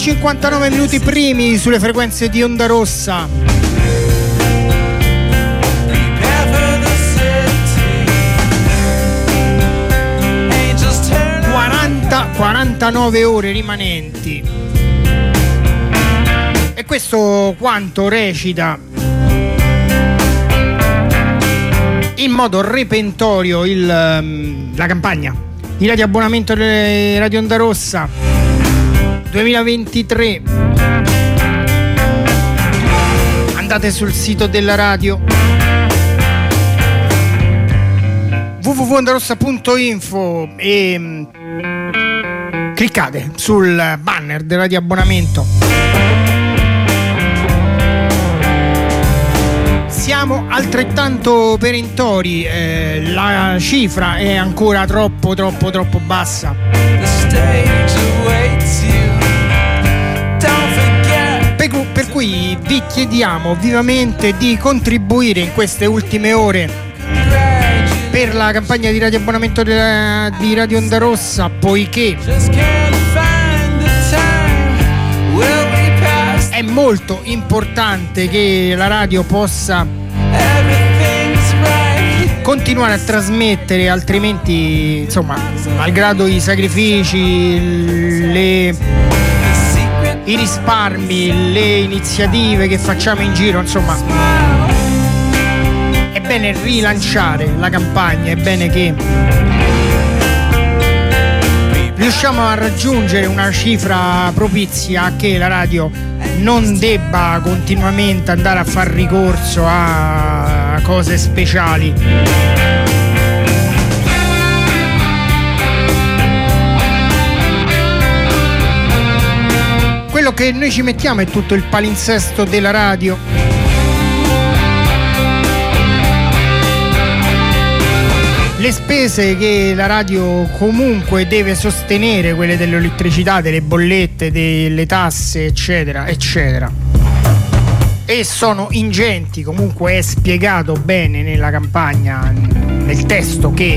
59 minuti primi sulle frequenze di Onda Rossa. 49 ore rimanenti. E questo quanto recita in modo repentorio la campagna di radioabbonamento delle Radio Onda Rossa 2023. Andate sul sito della radio www.ondarossa.info e cliccate sul banner del radioabbonamento. Siamo altrettanto perentori, la cifra è ancora troppo bassa. Per cui vi chiediamo vivamente di contribuire in queste ultime ore per la campagna di radioabbonamento di Radio Onda Rossa, poiché è molto importante che la radio possa continuare a trasmettere, altrimenti, insomma, malgrado i sacrifici, i risparmi, le iniziative che facciamo in giro, insomma, è bene rilanciare la campagna, è bene che riusciamo a raggiungere una cifra propizia a che la radio non debba continuamente andare a far ricorso a cose speciali. Quello che noi ci mettiamo è tutto il palinsesto della radio. Le spese che la radio comunque deve sostenere, quelle dell'elettricità, delle bollette, delle tasse, eccetera, eccetera. E sono ingenti, comunque è spiegato bene nella campagna, nel testo che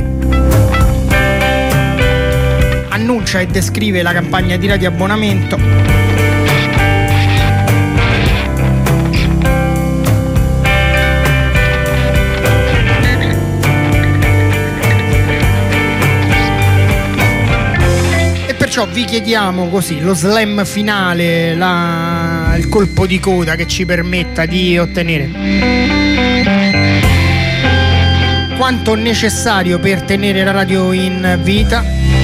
annuncia e descrive la campagna di radioabbonamento. Perciò vi chiediamo così lo slam finale, il colpo di coda che ci permetta di ottenere quanto necessario per tenere la radio in vita.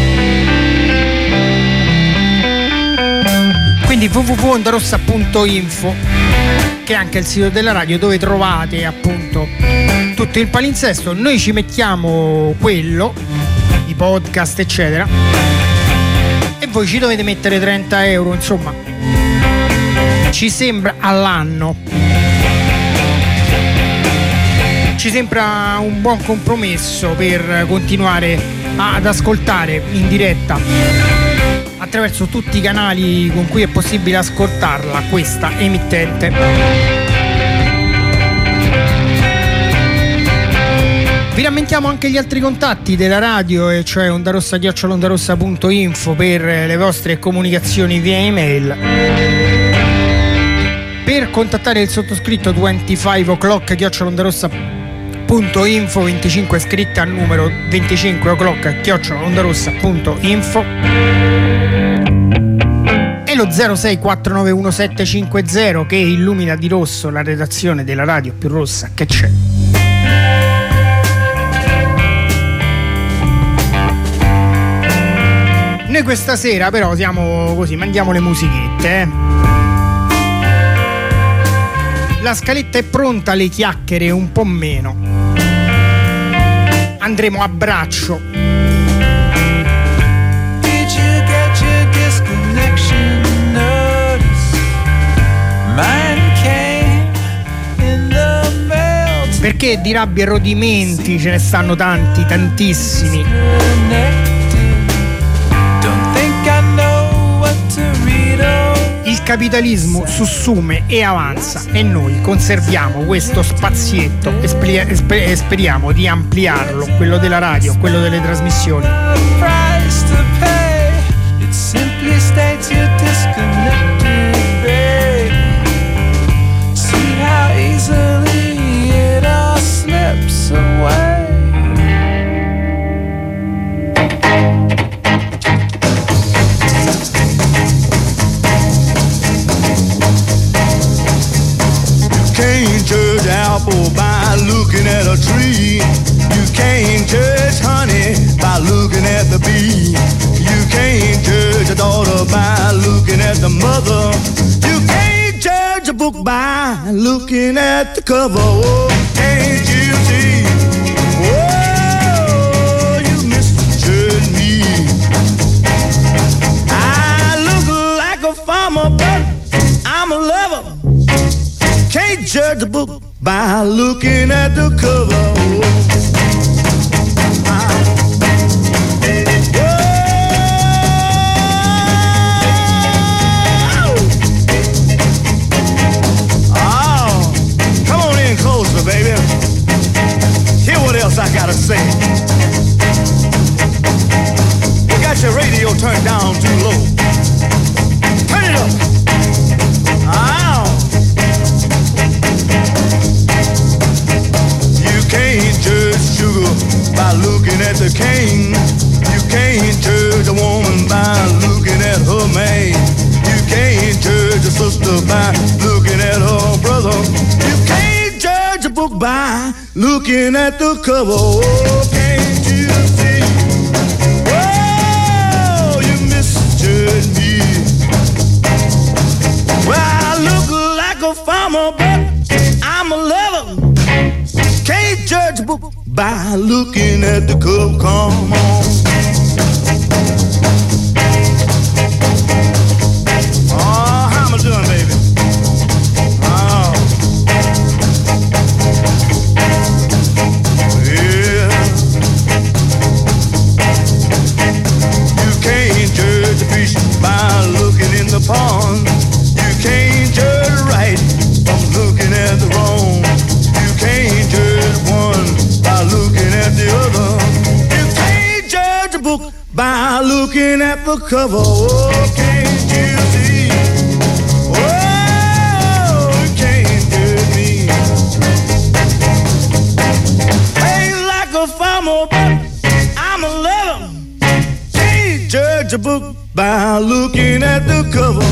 Quindi www.ondarossa.info, che è anche il sito della radio, dove trovate appunto tutto il palinsesto. Noi ci mettiamo quello, i podcast eccetera, e voi ci dovete mettere 30 euro, insomma, ci sembra all'anno, ci sembra un buon compromesso per continuare ad ascoltare in diretta attraverso tutti i canali con cui è possibile ascoltarla questa emittente. Vi rammentiamo anche gli altri contatti della radio, e cioè ondarossa@ondarossa.info per le vostre comunicazioni via email. Per contattare il sottoscritto 25 o'clock@ondarossa.info, 25 scritte al numero 25 o'clock@ondarossa.info, e lo 06491750 che illumina di rosso la redazione della radio più rossa che c'è. Noi questa sera però siamo così, mandiamo le musichette. La scaletta è pronta, le chiacchiere un po' meno. Andremo a braccio. Perché di rabbia e rodimenti ce ne stanno tanti, tantissimi. Il capitalismo sussume e avanza e noi conserviamo questo spazietto e speriamo di ampliarlo, quello della radio, quello delle trasmissioni. It simply states you're disconnected. apple by looking at a tree. You can't judge honey by looking at the bee. You can't judge a daughter by looking at the mother. You can't judge a book by looking at the cover. Oh, can't you see? Oh, you misjudge me. I look like a farmer, but I'm a lover. Can't judge a book by looking at the cover. Closer, baby. Hear what else I gotta say. You got your radio turned down too low. Turn it up. Ow. You can't judge sugar by looking at the cane. You can't judge a woman by looking at her man. You can't judge a sister by looking at her brother. You can't judge a book by looking at the cover. Oh, can't you see? Oh, you misjudge me. Well, I look like a farmer, but I'm a lover. Can't judge a book by looking at the cover. Come on. Oh, how am I doing, baby? Oh. Yeah. You can't judge a fish by looking in the pond. You can't judge right from looking at the wrong. You can't judge one by looking at the other. You can't judge a book by looking at the cover. Oh, can't you see? Oh, you can't judge me. Ain't like a farmer, but I'm a lover. Can't judge a book by looking at the cover.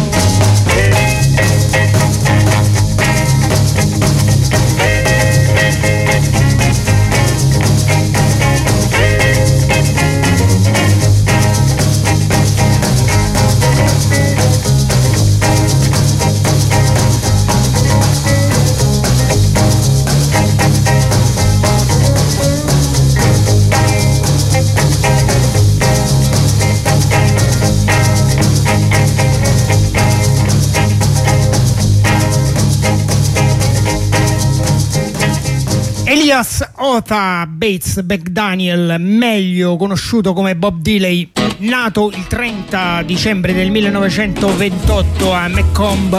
Elias Otha Bates McDaniel, meglio conosciuto come Bob Dylan, nato il 30 dicembre del 1928 a Macomb.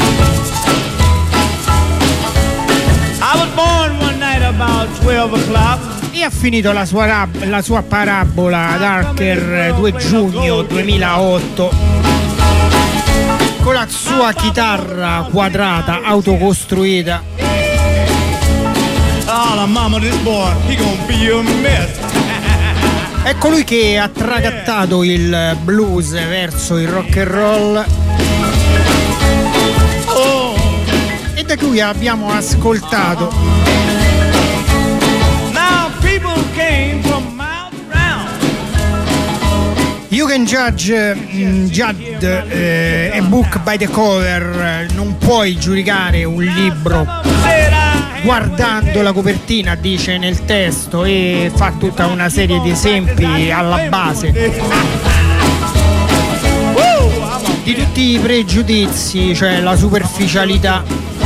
I was born one night about 12 o'clock. E ha finito la sua parabola ad Archer 2 giugno 2008 con la sua chitarra quadrata autocostruita. Oh, mama, this boy, he gonna be a mess. È colui che ha tragattato il blues verso il rock and roll. Oh. E da cui abbiamo ascoltato Now people came from miles around. You Can Judge a Book by the Cover. Non puoi giudicare un libro guardando la copertina, dice nel testo, e fa tutta una serie di esempi alla base di tutti i pregiudizi, cioè la superficialità.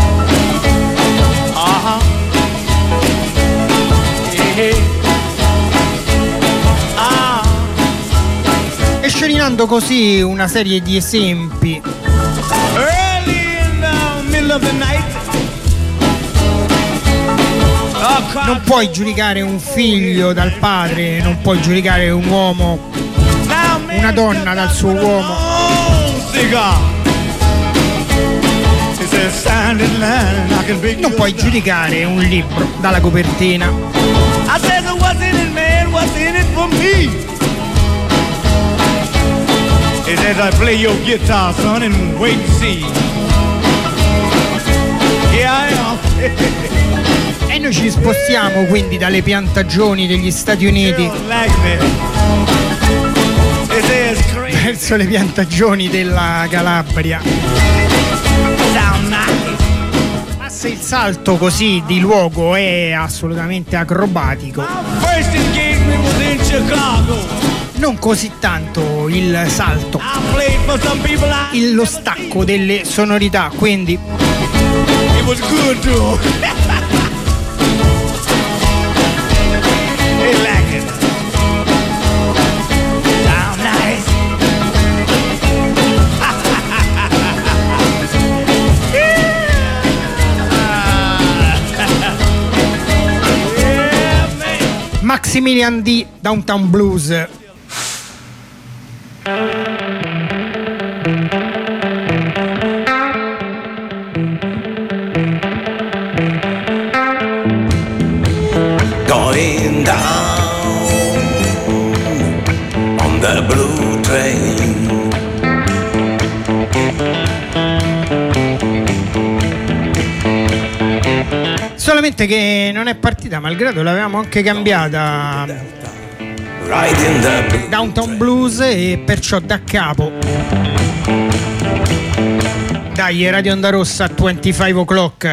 E scelinando così una serie di esempi. Early in the middle of the night. Non puoi giudicare un figlio dal padre, non puoi giudicare un uomo, una donna dal suo uomo. Non puoi giudicare un libro dalla copertina. Play your guitar, son, and wait and see. Yeah, I am. noi ci spostiamo quindi dalle piantagioni degli Stati Uniti verso le piantagioni della Calabria. Ma se il salto così di luogo è assolutamente acrobatico, non così tanto il salto, lo stacco delle sonorità, quindi it was good too. They like it. Down nice. Yeah, man. Maximilian D. Downtown Blues. Going down on the blue train. Solamente che non è partita, malgrado l'avevamo anche cambiata, Downtown Blues, e perciò da capo. Dai, Radio Onda Rossa 25 o'clock.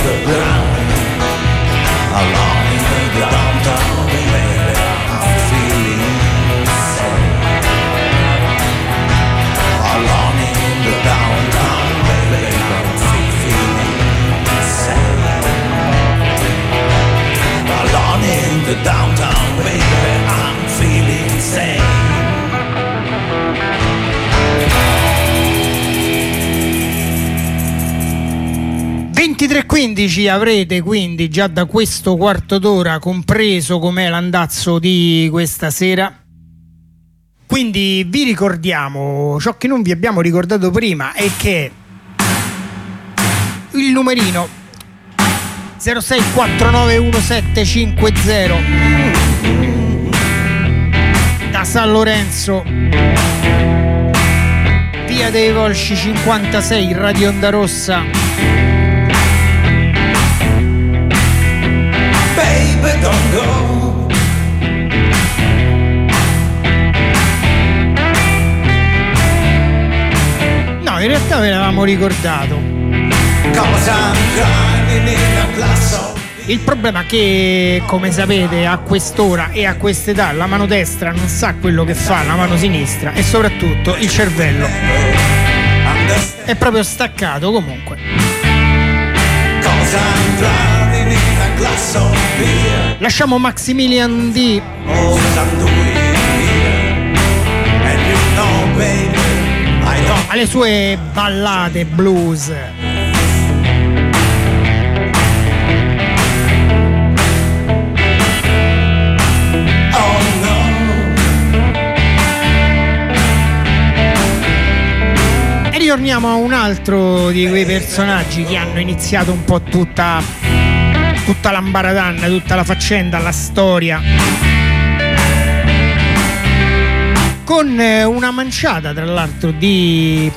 the ground, along in the downtown, baby, I'm feeling safe. Along in the downtown, baby, I'm feeling safe. Along in the downtown, baby, I'm feeling safe. 23:15 avrete quindi già da questo quarto d'ora compreso com'è l'andazzo di questa sera. Quindi vi ricordiamo ciò che non vi abbiamo ricordato prima, è che il numerino 06491750 da San Lorenzo, via dei Volsci 56, Radio Onda Rossa. Baby, don't go. No, in realtà ve l'avevamo ricordato. Il problema è che, come sapete, a quest'ora e a quest'età la mano destra non sa quello che fa la mano sinistra, e soprattutto il cervello è proprio staccato. Comunque lasciamo Maximilian D alle sue ballate blues. E ritorniamo a un altro di quei personaggi che hanno iniziato un po' tutta l'ambaradanna, tutta la faccenda, la storia, con una manciata tra l'altro di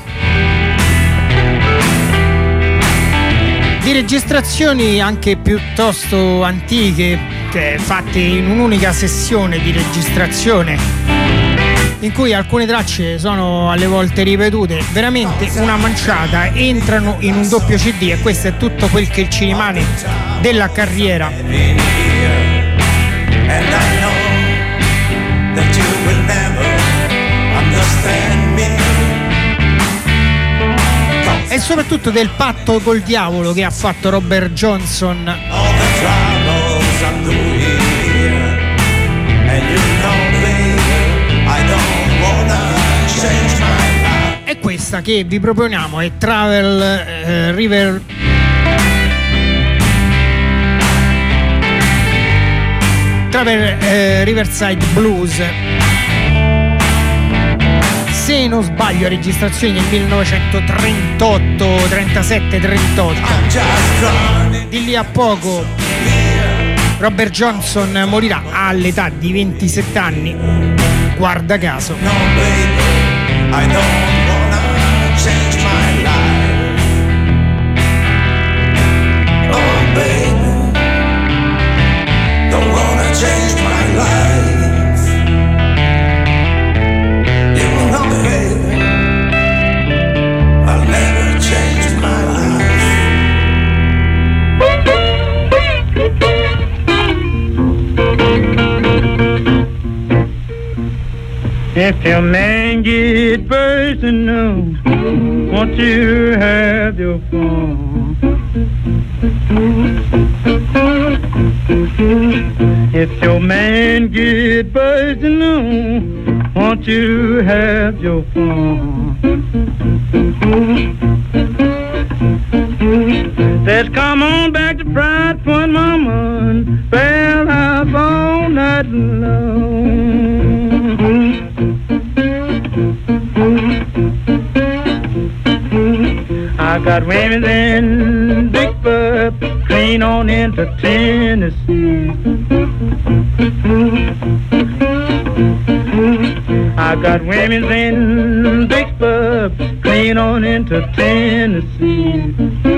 registrazioni anche piuttosto antiche, fatte in un'unica sessione di registrazione, in cui alcune tracce sono alle volte ripetute, veramente una manciata, entrano in un doppio CD, e questo è tutto quel che ci rimane della carriera. E soprattutto del patto col diavolo che ha fatto Robert Johnson. E questa che vi proponiamo è Travel Riverside Blues, se non sbaglio registrazioni del 1938, 37-38. Di lì a poco Robert Johnson morirà all'età di 27 anni, guarda caso. No, baby, I don't wanna change my life. Oh, baby, don't wanna change my life. You know, baby, I'll never change my life. If your man get personal, won't you have your fun? If your man get personal, won't you have your fun? Let's come on back to Pride Point, mama, well, I've all night long. I got women in Big Butt, clean on into Tennessee. I got women in Big Butt, clean on into Tennessee.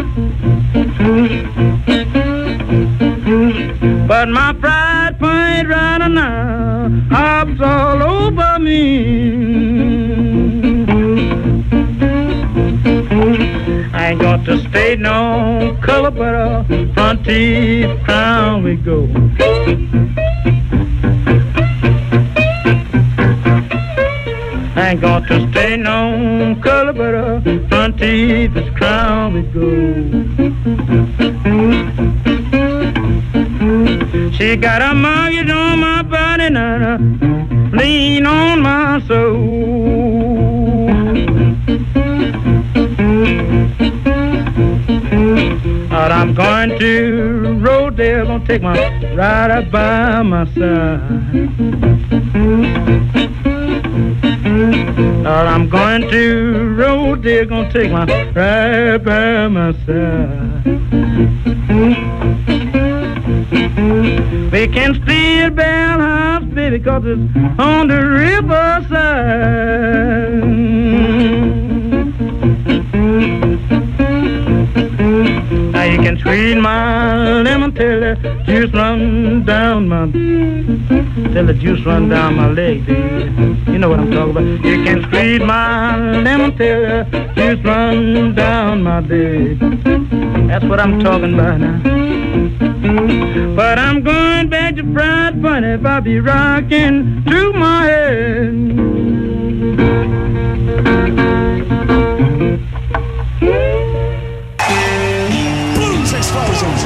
But my Pride Point right now hops all over me. I ain't gonna going to stay no color but a front teeth crown we go. I ain't going to stay no color but a front teeth crown we go. She got a mortgage on my body and a lien on my soul. But I'm going to Rodale, gonna take my ride up by my side. But I'm going to Rodale, gonna take my ride by my side. We can steal Bell House, baby, 'cause it's on the riverside. Now you can squeeze my lemon till the juice run down my leg, baby. You know what I'm talking about. You can squeeze my lemon till the juice run down my leg. That's what I'm talking about now. But I'm going back to Fried Funny if I be rocking to my head. Blues Explosions.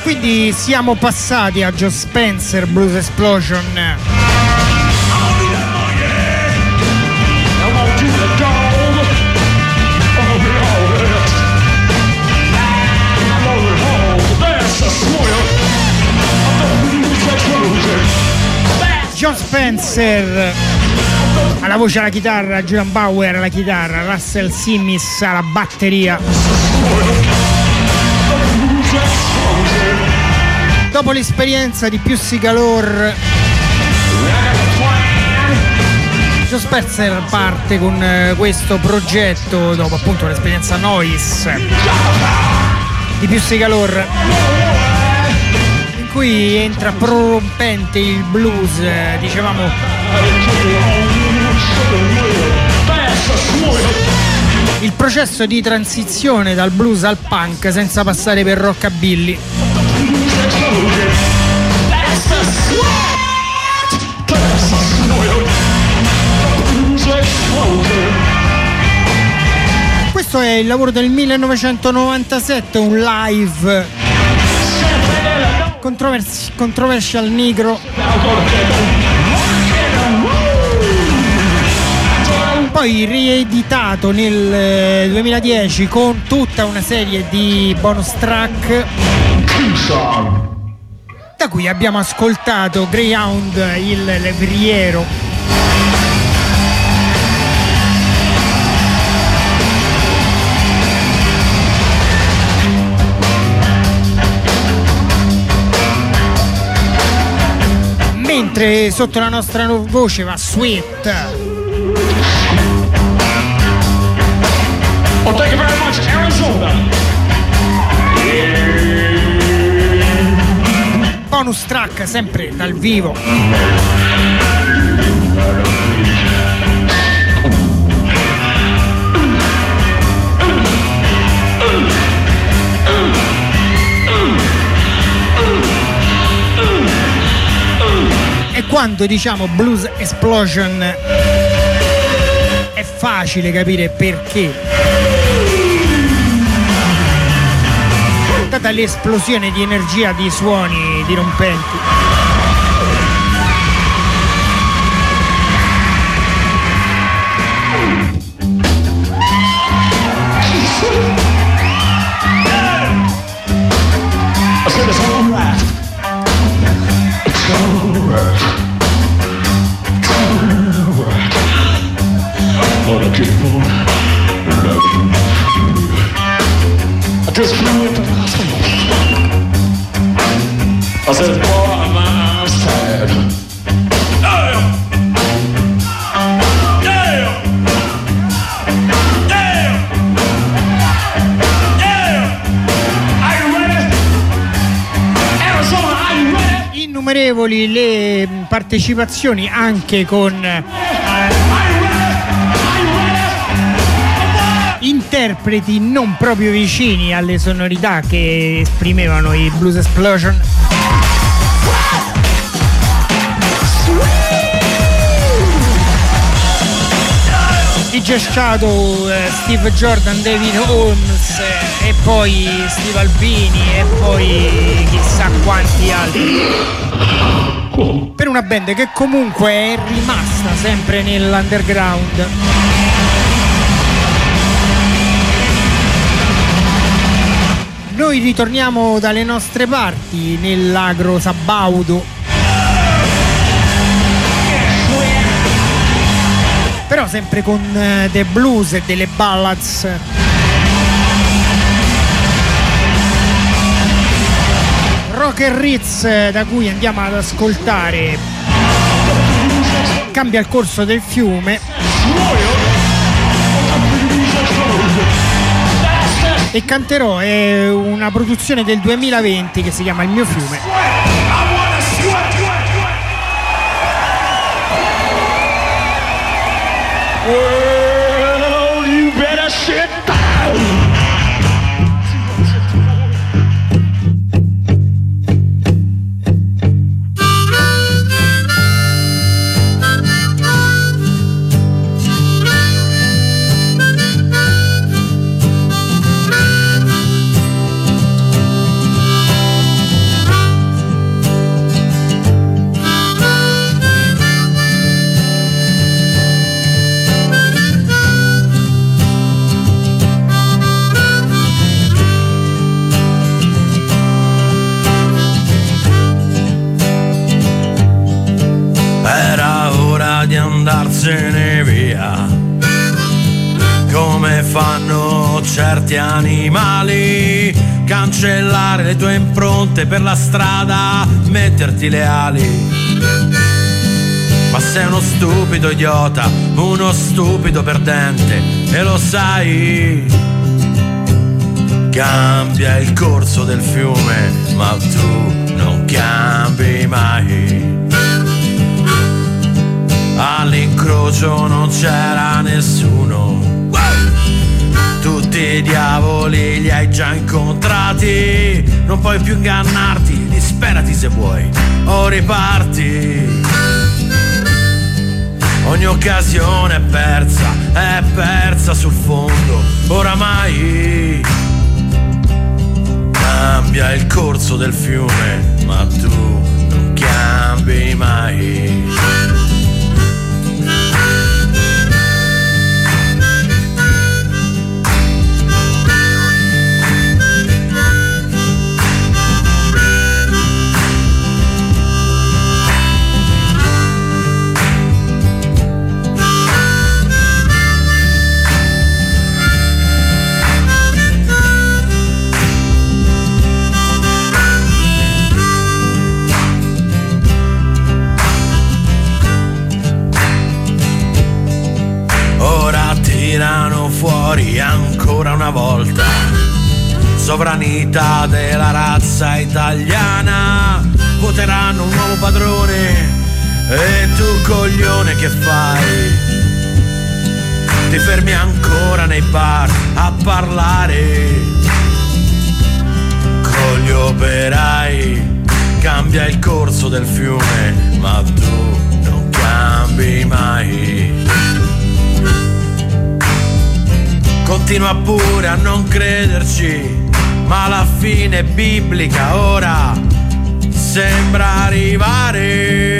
Quindi siamo passati a Joe Spencer, Blues Explosion. John Spencer alla voce, alla chitarra, Julian Bauer alla chitarra, Russell Simmons alla batteria. Dopo l'esperienza di più Sigalore, Joe Spencer parte con questo progetto dopo appunto l'esperienza Noise di più Sigalore, in cui entra prorompente il blues, dicevamo il processo di transizione dal blues al punk senza passare per rockabilly. Questo è il lavoro del 1997, un live Controversial Negro, poi rieditato nel 2010 con tutta una serie di bonus track, da cui abbiamo ascoltato Greyhound, il levriero. Mentre sotto la nostra voce va Sweet. Well, thank you very much, Arizona. Bonus track sempre dal vivo. E quando diciamo Blues Explosion è facile capire perché. Data l'esplosione di energia, di suoni dirompenti. I said, boy, I'm sad. Damn! Damn! Damn! Damn! Are you ready? Arizona, are you ready? Innumerevoli le partecipazioni anche con interpreti non proprio vicini alle sonorità che esprimevano i Blues Explosion. DJ Shadow, Steve Jordan, David Holmes e poi Steve Albini e poi chissà quanti altri, per una band che comunque è rimasta sempre nell'underground. Noi ritorniamo dalle nostre parti nell'agro sabaudo, però sempre con dei blues e delle ballads. Rock and Ritz, da cui andiamo ad ascoltare Cambia il corso del fiume, e canterò è una produzione del 2020 che si chiama Il mio fiume. Well, you better sit down. andarsene via, come fanno certi animali, cancellare le tue impronte per la strada, metterti le ali. Ma sei uno stupido idiota, uno stupido perdente, e lo sai. Cambia il corso del fiume, ma tu non cambi mai. All'incrocio non c'era nessuno, tutti i diavoli li hai già incontrati. Non puoi più ingannarti, disperati se vuoi o riparti. Ogni occasione è persa sul fondo, oramai. Cambia il corso del fiume, ma tu non cambi mai. Tirano fuori ancora una volta sovranità della razza italiana. Voteranno un nuovo padrone e tu, coglione, che fai? Ti fermi ancora nei bar a parlare con gli operai. Cambia il corso del fiume, ma tu non cambi mai. Continua pure a non crederci, ma la fine biblica ora sembra arrivare.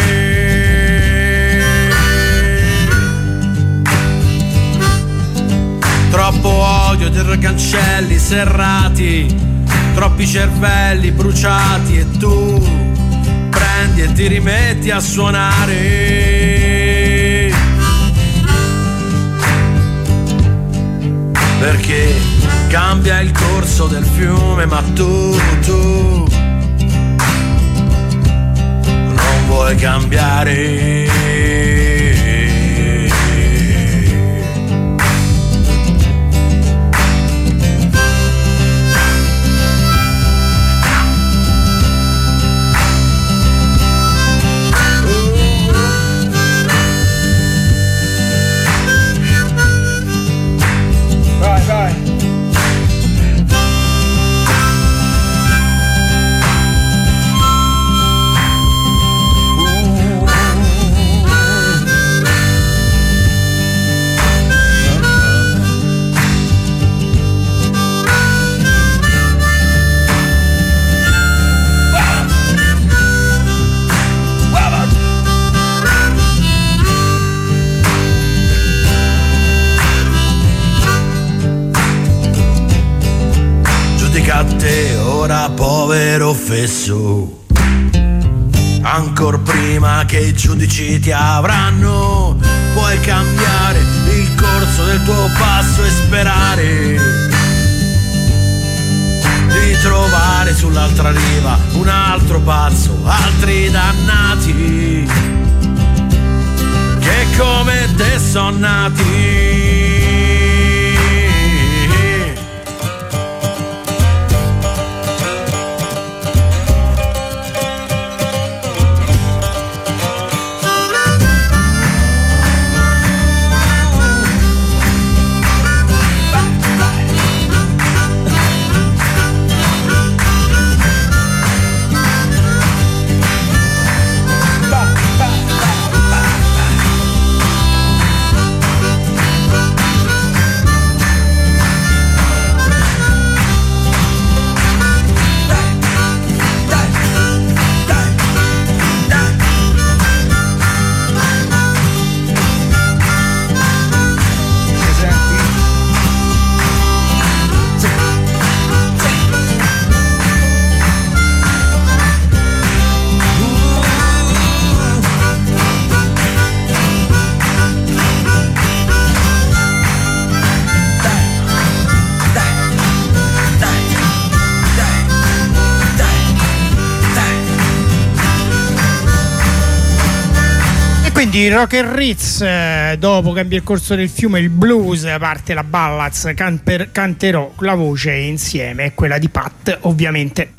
Troppo odio dietro i cancelli serrati, troppi cervelli bruciati, e tu prendi e ti rimetti a suonare. Perché cambia il corso del fiume, ma tu non vuoi cambiare. A te ora, povero fesso, ancor prima che i giudici ti avranno, puoi cambiare il corso del tuo passo e sperare di trovare sull'altra riva un altro pazzo, altri dannati che come te son nati. Quindi Rock and Ritz, dopo Cambia il corso del fiume, il blues, parte la Ballads, canterò la voce insieme, è quella di Pat, ovviamente.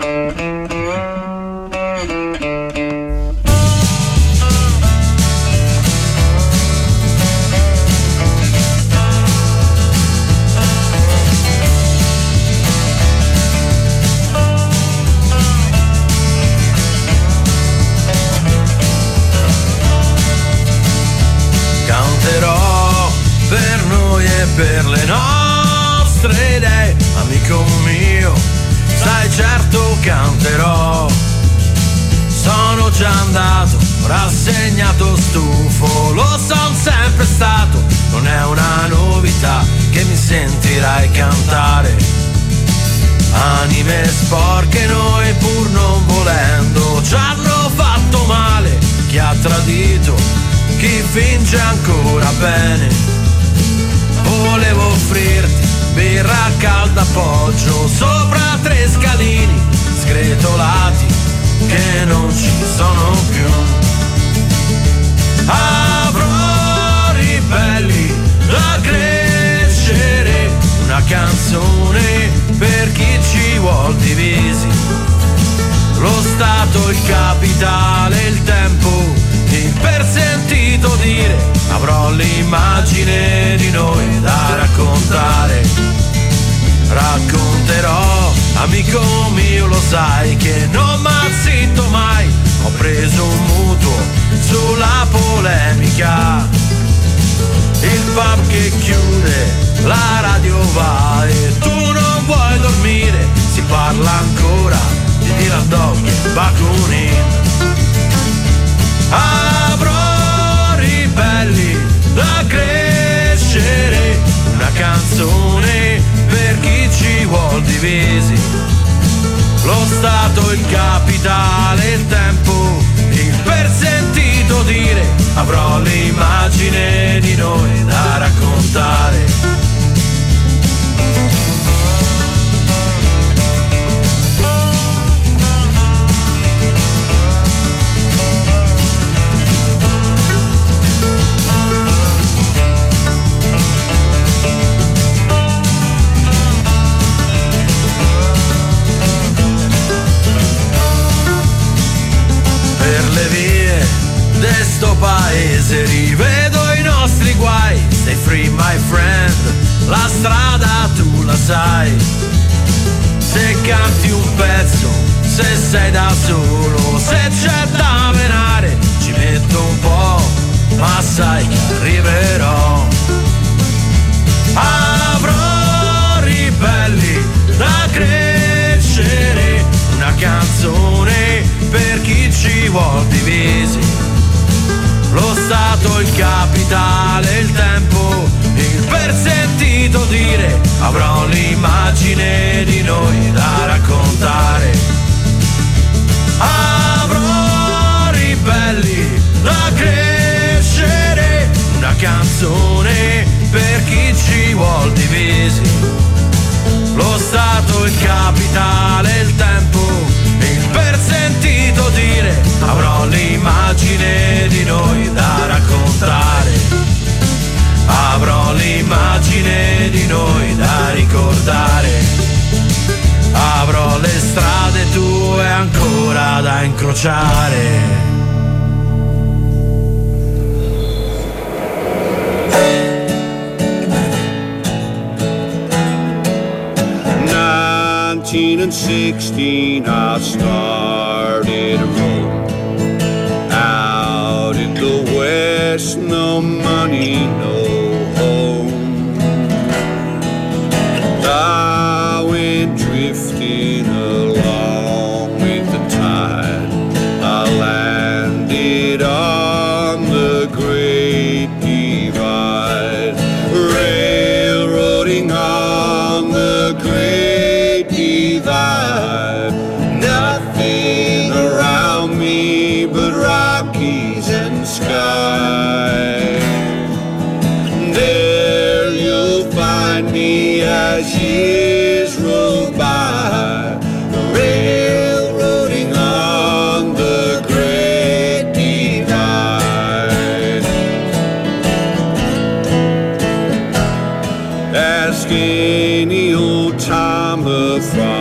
Per noi e per le nostre idee, amico mio, sai certo canterò. Sono già andato, rassegnato, stufo, lo son sempre stato, non è una novità che mi sentirai cantare. Anime sporche noi pur non volendo ci hanno fatto male, chi ha tradito, chi finge ancora bene. Volevo offrirti birra calda, appoggio sopra 3 scalini sgretolati che non ci sono più. Avrò ribelli da crescere, una canzone per chi ci vuol divisi. Lo Stato, il capitale, il tempo, il persentito dire, avrò l'immagine di noi da raccontare. Racconterò, amico mio, lo sai che non m'azzitto mai, ho preso un mutuo sulla polemica. Il pub che chiude, la radio va e tu non vuoi dormire, si parla ancora di Dylan Dog e Bakunin. Avrò ribelli da crescere, una canzone per chi ci vuol divisi. Lo Stato, il capitale, il tempo, il persentito dire, avrò l'immagine di noi da raccontare. De sto paese rivedo i nostri guai. Stay free my friend, la strada tu la sai. Se canti un pezzo, se sei da solo, se c'è da menare, ci metto un po', ma sai che arriverò. Avrò ribelli da crescere, una canzone per chi ci vuol divisi. Lo Stato, il capitale, il tempo, il persentito dire, avrò l'immagine di noi da raccontare. Avrò ribelli da crescere, una canzone per chi ci vuol divisi. Lo Stato, il capitale, il tempo, il persentito dire, avrò l'immagine di noi da raccontare. Avrò l'immagine di noi da ricordare. Avrò le strade tue ancora da incrociare. And 16 I started a road out in the west, no money, no home. I went drifting along with the tide. I landed on the Great Divide, railroading on the Great Divide. Nothing around me but Rockies and sky.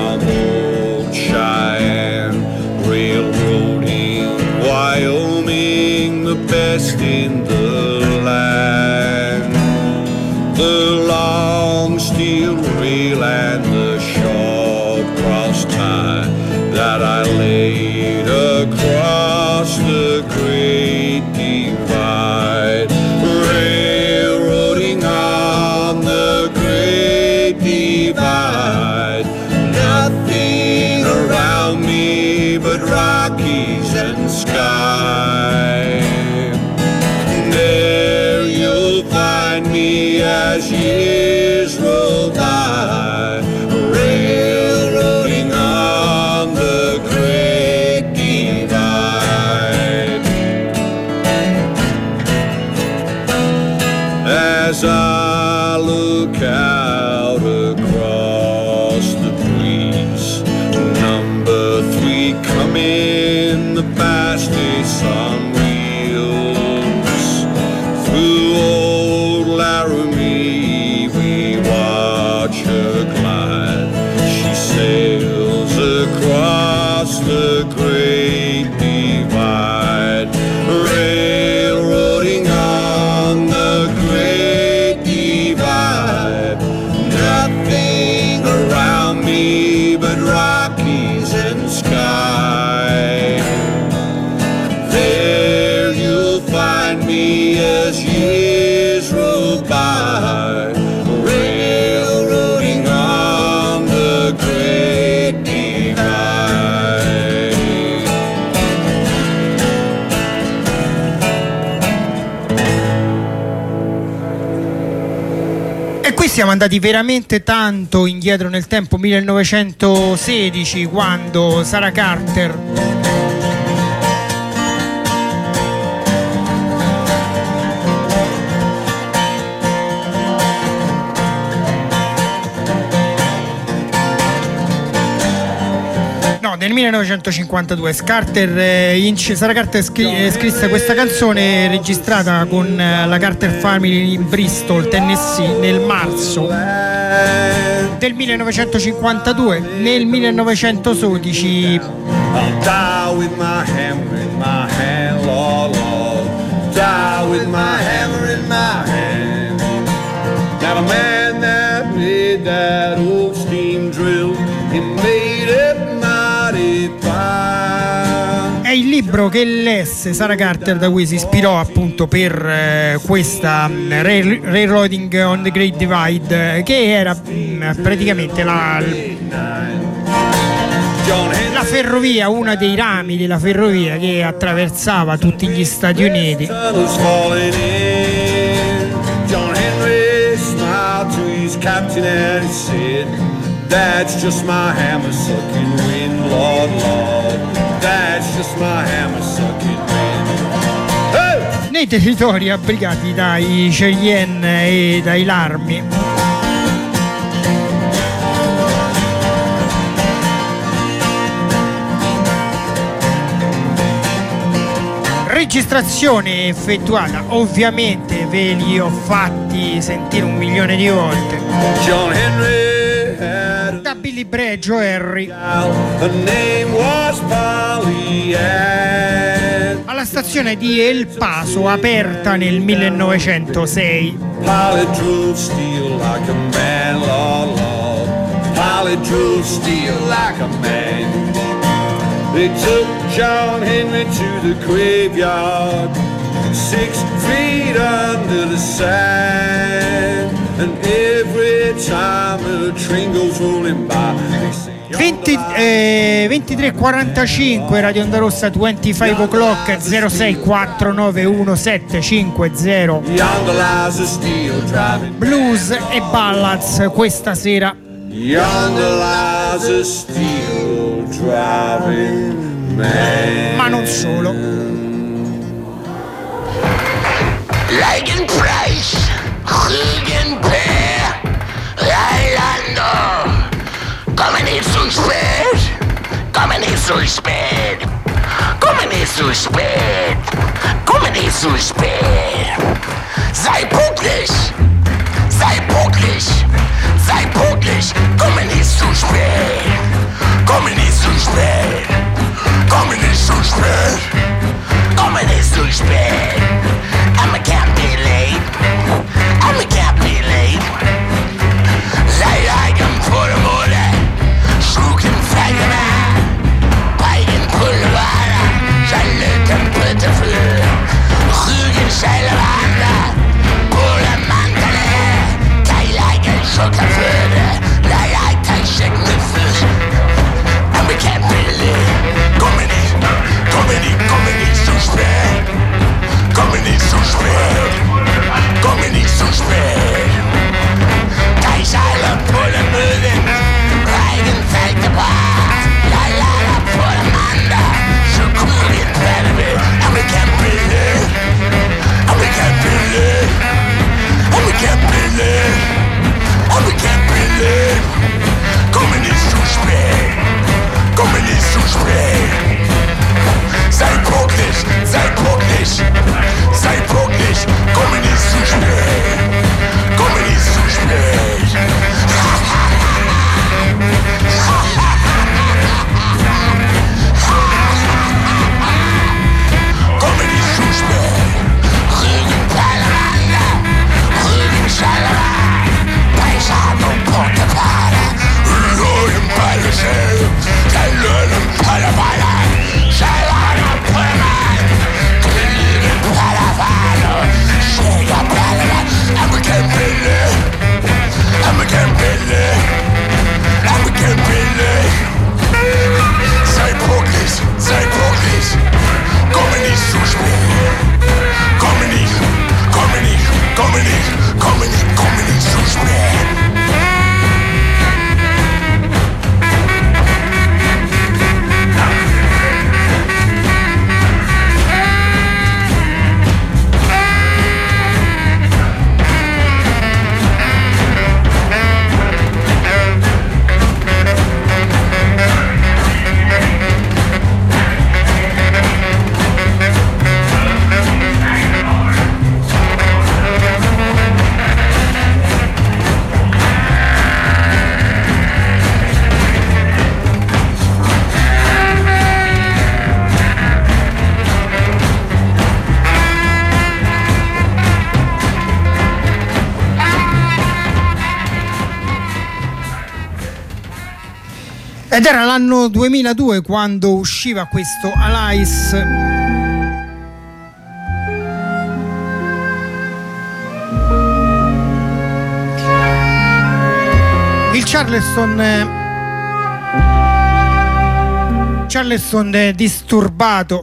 from old Cheyenne, railroading Wyoming, the best in the land. The long steel rail and the short cross tie that I laid across the great divide, railroading on the great divide. Nothing around me but Rockies and sky. There you'll find me as years roll by, railroading on the great divide. As I look out across the breeze, number 3 coming, the fast is on wheels. Through old Laramie we watch her glide. She sails across the great divide, railroading on the great divide. Nothing around me but Rockies and sky. There you'll find me as years roll by, railroading on the great divide. E qui siamo andati veramente tanto indietro nel tempo, 1916, quando Sarah Carter nel 1952 Sarah Carter scrisse questa canzone registrata con la Carter Family in Bristol, Tennessee, nel marzo del 1952. Nel 1912 I'll die with my hammer in my hand, Lord, Lord. Die with my hammer in my hand. Now the man that made that old steam drill, he made it mighty fine. è il libro che lesse Sarah Carter, da cui si ispirò appunto per questa Railroading on the Great Divide, che era praticamente la ferrovia, uno dei rami della ferrovia che attraversava tutti gli Stati Uniti. John Henry smiled to his captain and he said, "That's just my hammer sucking wind, Lord, Lord. That's just my hammer sucking wind." Hey! Nei territori abrigati dai Cheyenne e dai Laramie, registrazione effettuata, ovviamente ve li ho fatti sentire 1 milione di volte, John Henry had da Billy Bray e Joe Henry, her name was Polly Ann. alla stazione di El Paso, aperta nel 1906. Polly drove steel like a man, Lord, Lord. Polly drove steel like a man. They took John Henry to the graveyard, 6 feet under the sand. And every time a train goes rolling by, they say 23:45 Radio Onda Rossa, 25 o'clock, 06491750. yonder lies a steel driving Blues e ballads questa sera. Yonder lies a steel driving man. Ma non solo. Leigen Price, Rügen Per, Eilando. Come nicht so spät, come nicht so spät, come nicht so spät, come nicht so spät. Sei pünktlich, sei pünktlich, sei pünktlich, komme nicht so spät. Ed era l'anno 2002 quando usciva questo Alice. Il Charleston disturbato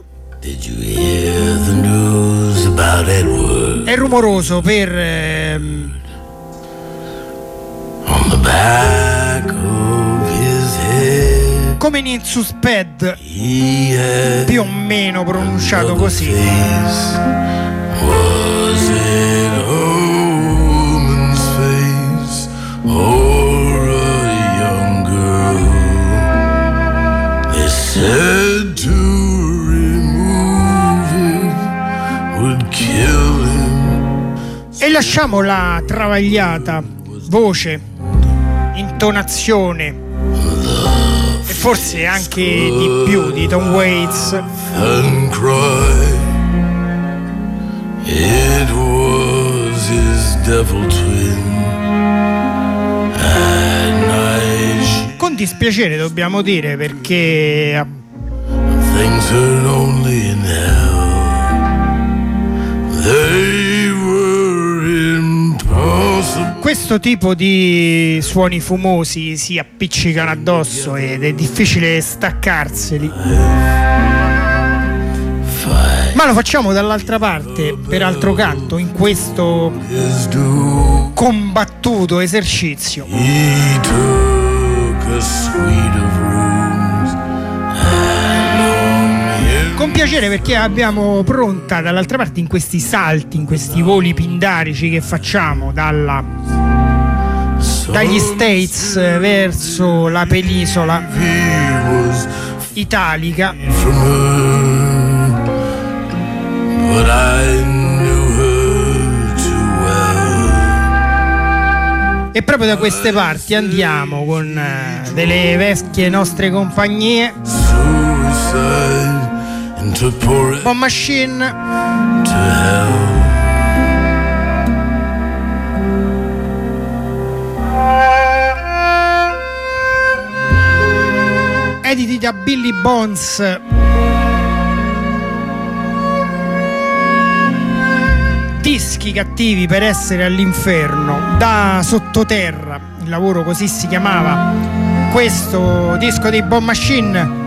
e rumoroso per come in Susped, più o meno pronunciato così. Was it a woman's face or a young girl? They said to remove it would kill him. E lasciamo la travagliata voce, intonazione e forse anche di più di Tom Waits And cry. It was his devil twin. At night con dispiacere, dobbiamo dire, perché things are only in hell. They were impossible. questo tipo di suoni fumosi si appiccicano addosso ed è difficile staccarseli. Ma lo facciamo dall'altra parte, per altro canto, in questo His due. combattuto esercizio. He took a suite of rooms and on him. Con piacere, perché abbiamo pronta dall'altra parte, in questi salti, in questi voli pindarici che facciamo dagli States verso la penisola He was italica, from her, but I knew her too well. e proprio da queste parti andiamo con delle vecchie nostre compagnie, Suicide and to pour it Bomb Machine, to hell. editi da Billy Bones, dischi cattivi per essere all'inferno, da sottoterra, il lavoro così si chiamava questo disco di Bomb Machine,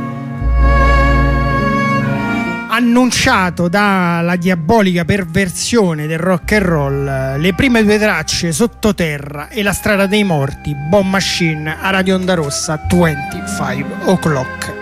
annunciato dalla diabolica perversione del rock and roll. Le prime due tracce, Sottoterra e La strada dei morti, Bomb Machine a Radio Onda Rossa 25 o'clock.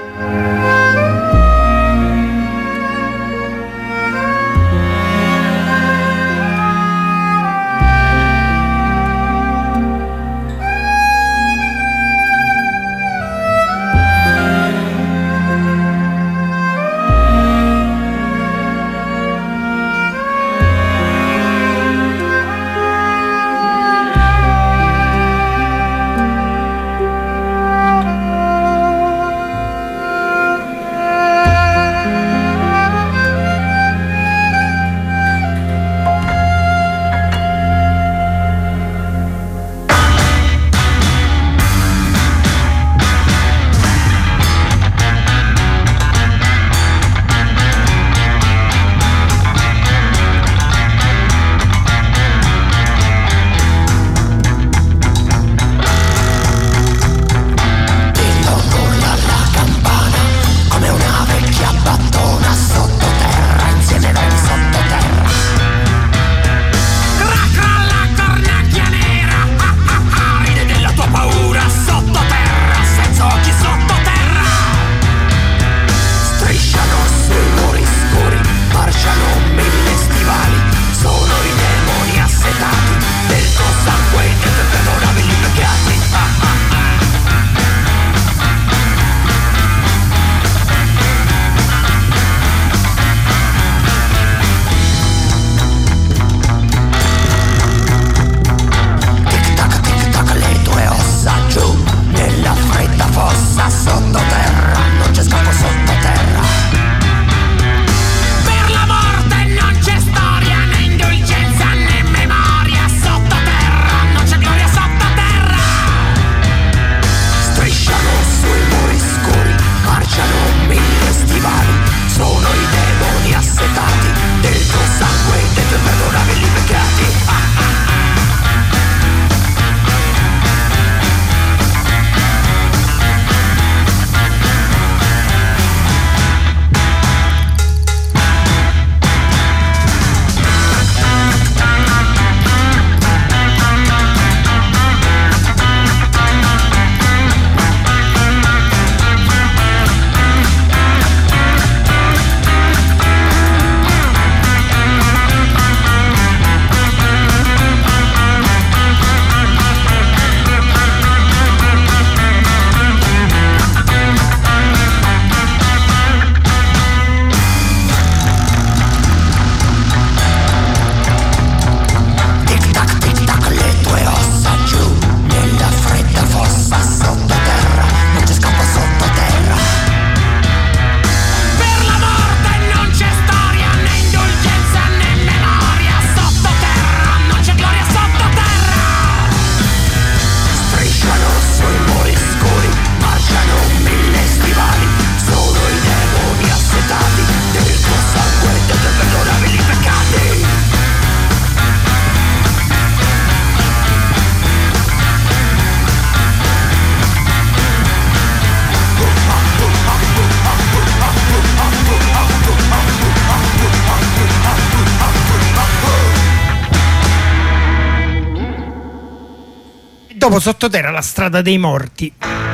dopo Sottoterra la strada dei morti.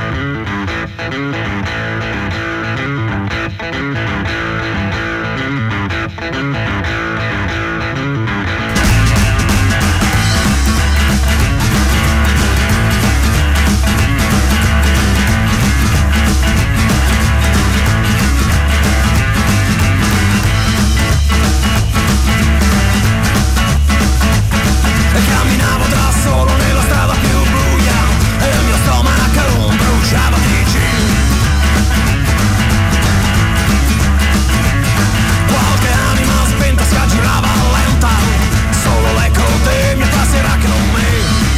Camminavo da solo nella strada più buia e il mio stomaco non bruciava di gin. Qualche anima spenta si aggirava lenta, solo l'eco dei miei passi era che non me.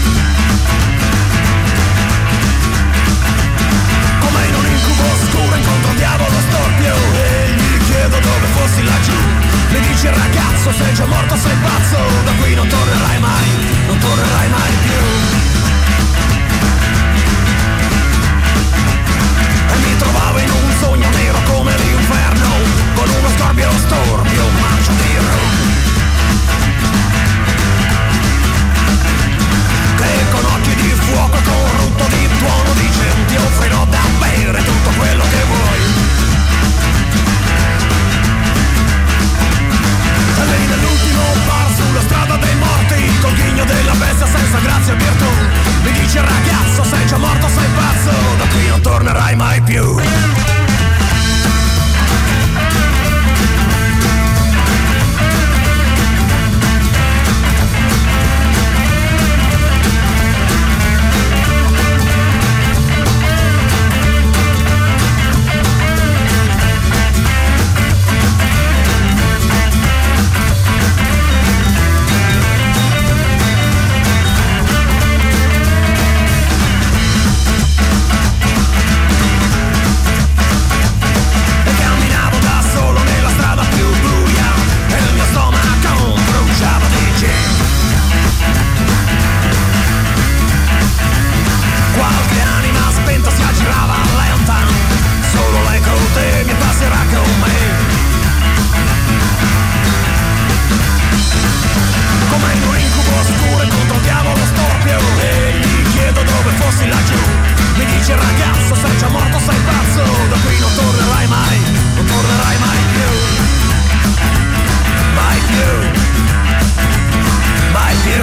Come in un incubo oscuro incontro il diavolo storpio e gli chiedo dove fossi laggiù. Mi dice ragazzo sei già morto, sei pazzo, da qui non tornerai mai, non tornerai mai più. E mi trovavo in un sogno nero come l'inferno, con uno scorbio storpio, un marcio di rum. Che con occhi di fuoco e con rutto di tuono dice ti offrirò da bere tutto quello che vuoi. E lei nell'ultimo bar sulla strada dei morti, col ghigno della bestia senza grazia e virtù, mi dice ragazzo sei già morto, sei pazzo, da qui non tornerai mai più. Qualche anima spenta si aggirava lenta, solo l'eco dei miei passi era con me. Come in un incubo oscuro incontro il diavolo storpio e gli chiedo dove fossi laggiù. Mi dice ragazzo sei già morto, sei pazzo, da qui non tornerai mai, non tornerai mai più. Mai più, mai più.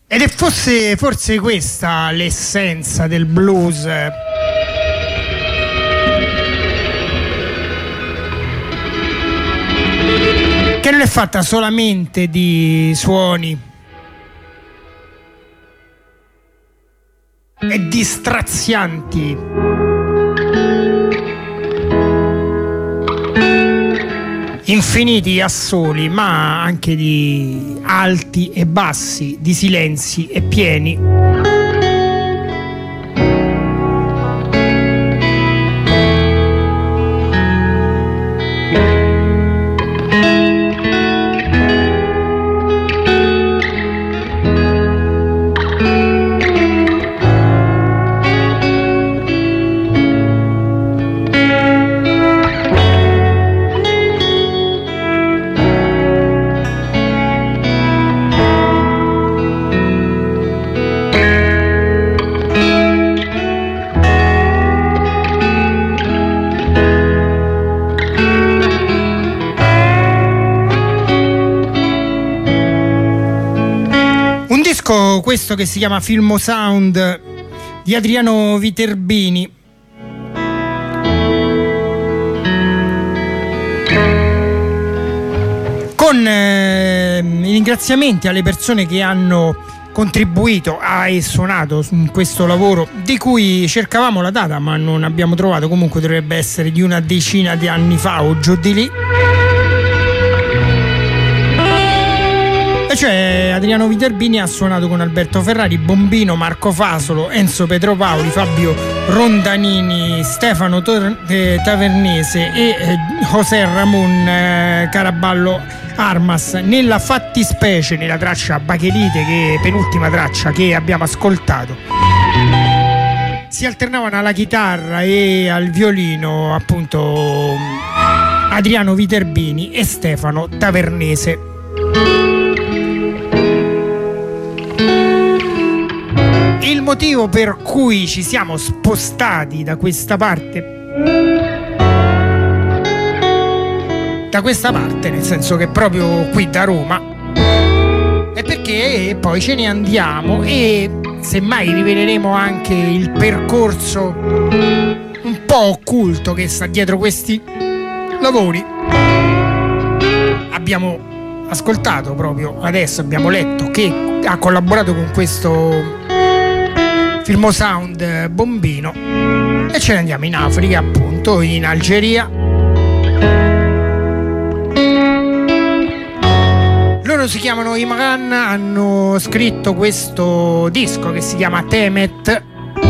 Ed è forse questa l'essenza del blues, che non è fatta solamente di suoni e di strazianti, infiniti assoli, ma anche di alti e bassi, di silenzi e pieni. Questo che si chiama Filmo Sound di Adriano Viterbini, con i ringraziamenti alle persone che hanno contribuito e suonato in questo lavoro, di cui cercavamo la data ma non abbiamo trovato. Comunque dovrebbe essere di una decina di anni fa o giù di lì. Cioè Adriano Viterbini ha suonato con Alberto Ferrari, Bombino, Marco Fasolo, Enzo Petropaoli, Fabio Rondanini, Stefano Tavernese e José Ramón Caraballo Armas. Nella fattispecie, nella traccia Bachelite, che è penultima traccia che abbiamo ascoltato, si alternavano alla chitarra e al violino appunto Adriano Viterbini e Stefano Tavernese. Il motivo per cui ci siamo spostati da questa parte, nel senso che proprio qui da Roma, è perché poi ce ne andiamo e semmai riveleremo anche il percorso un po' occulto che sta dietro questi lavori. Abbiamo ascoltato proprio adesso, abbiamo letto che ha collaborato con questo Filmo Sound Bombino, e ce ne andiamo in Africa, appunto in Algeria. Loro si chiamano Imran, hanno scritto questo disco che si chiama Temet,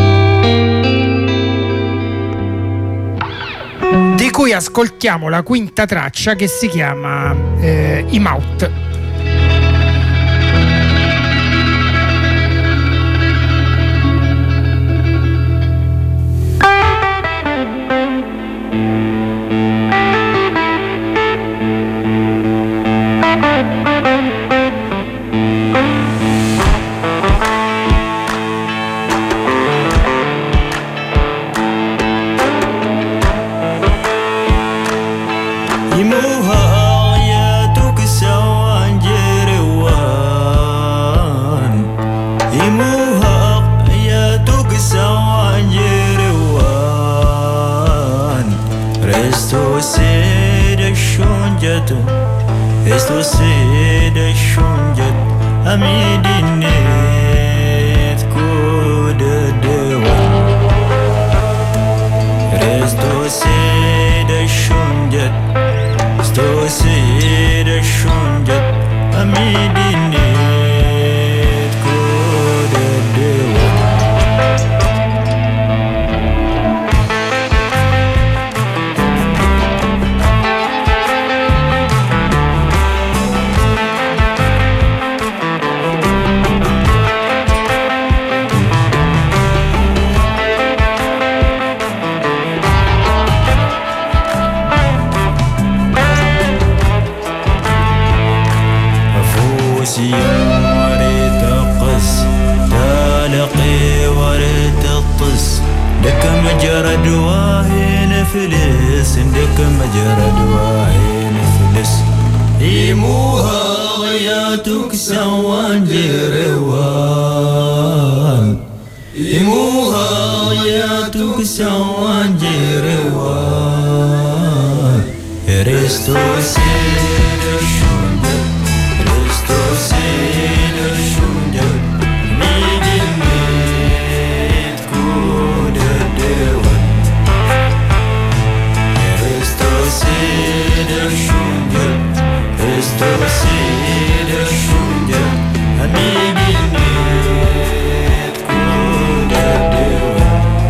di cui ascoltiamo la quinta traccia che si chiama Imaut. Esto se de shunjat amidinet ko de dewa. Esto se de shunjat, esto se de shunjat amidinet ko de dewa. مجرد واهين فلس عندك مجرد واهين فلس يموها غياتك سوان جروا tu kusawan jirewa Resto sede shunde Resto sede shunde Midimit kude dewa Resto sede shunde Resto sede shunde Midimit kude dewa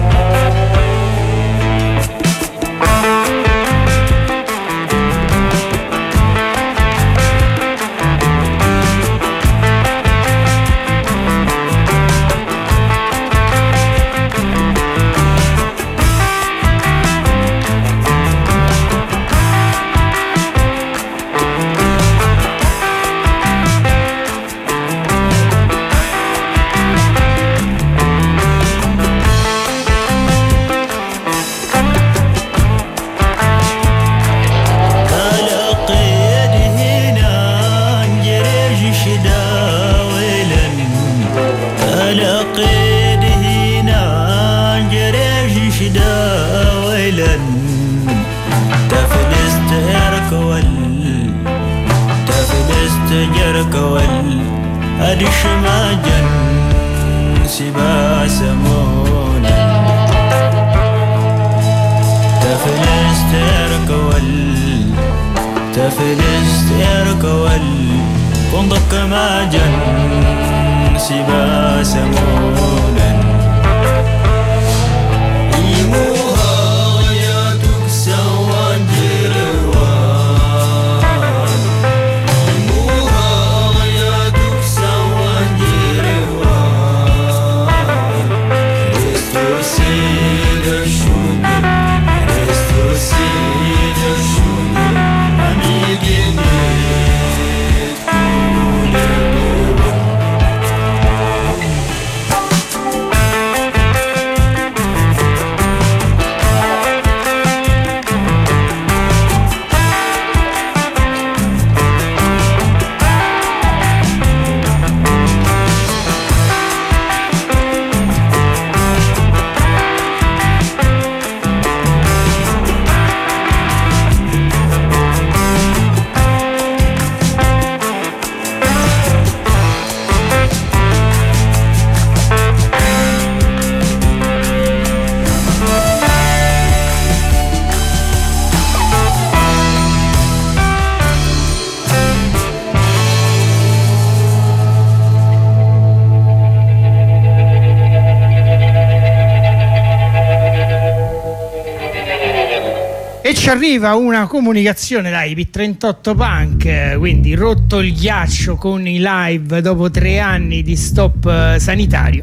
Ci arriva una comunicazione dai P38 Punk, quindi rotto il ghiaccio con i live dopo 3 anni di stop sanitario.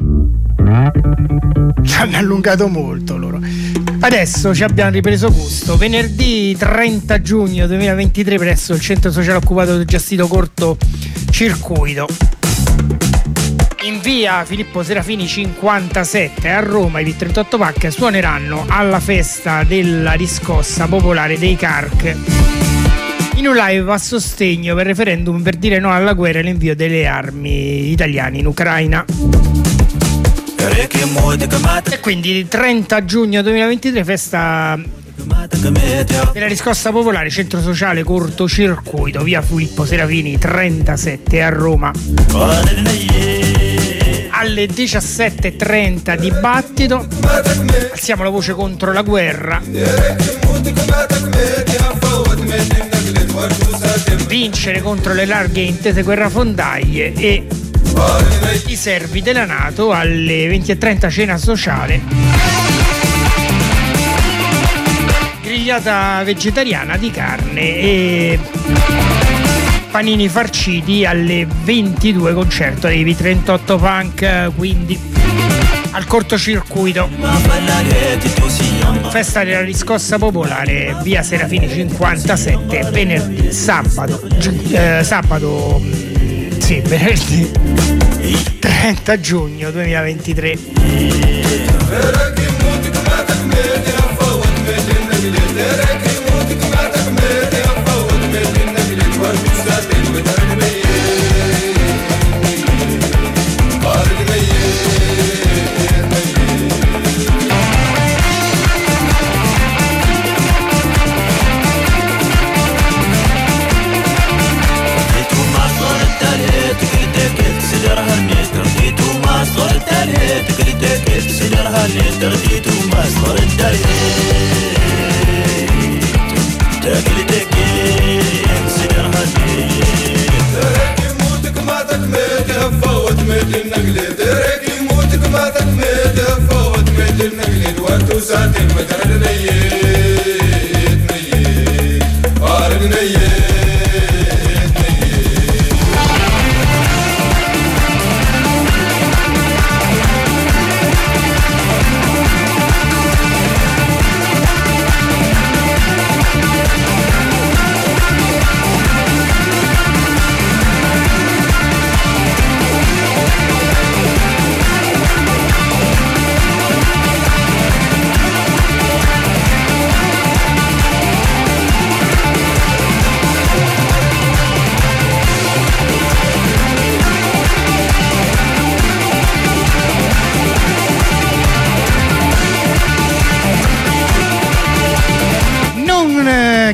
Ci hanno allungato molto loro. Adesso ci abbiamo ripreso gusto. Venerdì 30 giugno 2023 presso il centro sociale occupato del Giastino Corto Circuito, in via Filippo Serafini 57 a Roma, i P38 Punk suoneranno alla festa della riscossa popolare dei Carc in un live a sostegno per referendum per dire no alla guerra e l'invio delle armi italiane in Ucraina. E quindi 30 giugno 2023 festa della riscossa popolare, centro sociale cortocircuito, via Filippo Serafini 37 a Roma. Alle 17:30 dibattito, alziamo la voce contro la guerra, vincere contro le larghe intese guerrafondaglie e i servi della NATO. Alle 20:30 cena sociale, grigliata vegetariana di carne e panini farciti. Alle 22 concerto dei P38 Punk, quindi al cortocircuito, festa della riscossa popolare, via Serafini 57, venerdì, venerdì 30 giugno 2023.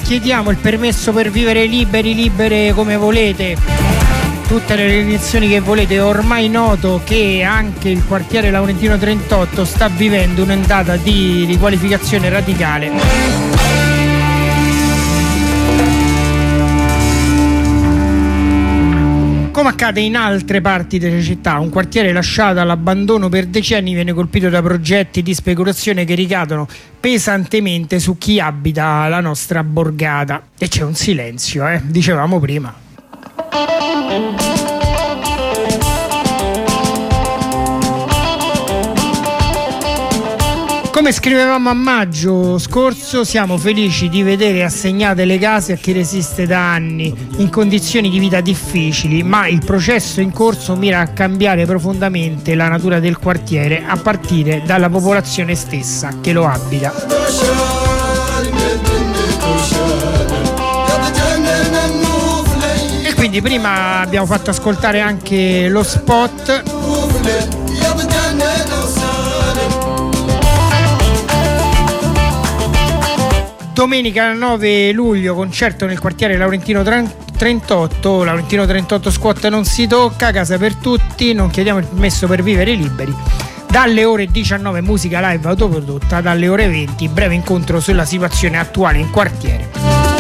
chiediamo il permesso per vivere libere come volete, tutte le elezioni che volete. È ormai noto che anche il quartiere Laurentino 38 sta vivendo un'ondata di riqualificazione radicale. Come accade in altre parti delle città, un quartiere lasciato all'abbandono per decenni viene colpito da progetti di speculazione che ricadono pesantemente su chi abita la nostra borgata. E c'è un silenzio, dicevamo prima. Come scrivevamo a maggio scorso, siamo felici di vedere assegnate le case a chi resiste da anni in condizioni di vita difficili, ma il processo in corso mira a cambiare profondamente la natura del quartiere a partire dalla popolazione stessa che lo abita. E quindi prima abbiamo fatto ascoltare anche lo spot. Domenica 9 luglio concerto nel quartiere Laurentino 38, Laurentino 38 squat non si tocca, casa per tutti, non chiediamo il permesso per vivere liberi. Dalle ore 19 musica live autoprodotta, dalle ore 20 breve incontro sulla situazione attuale in quartiere.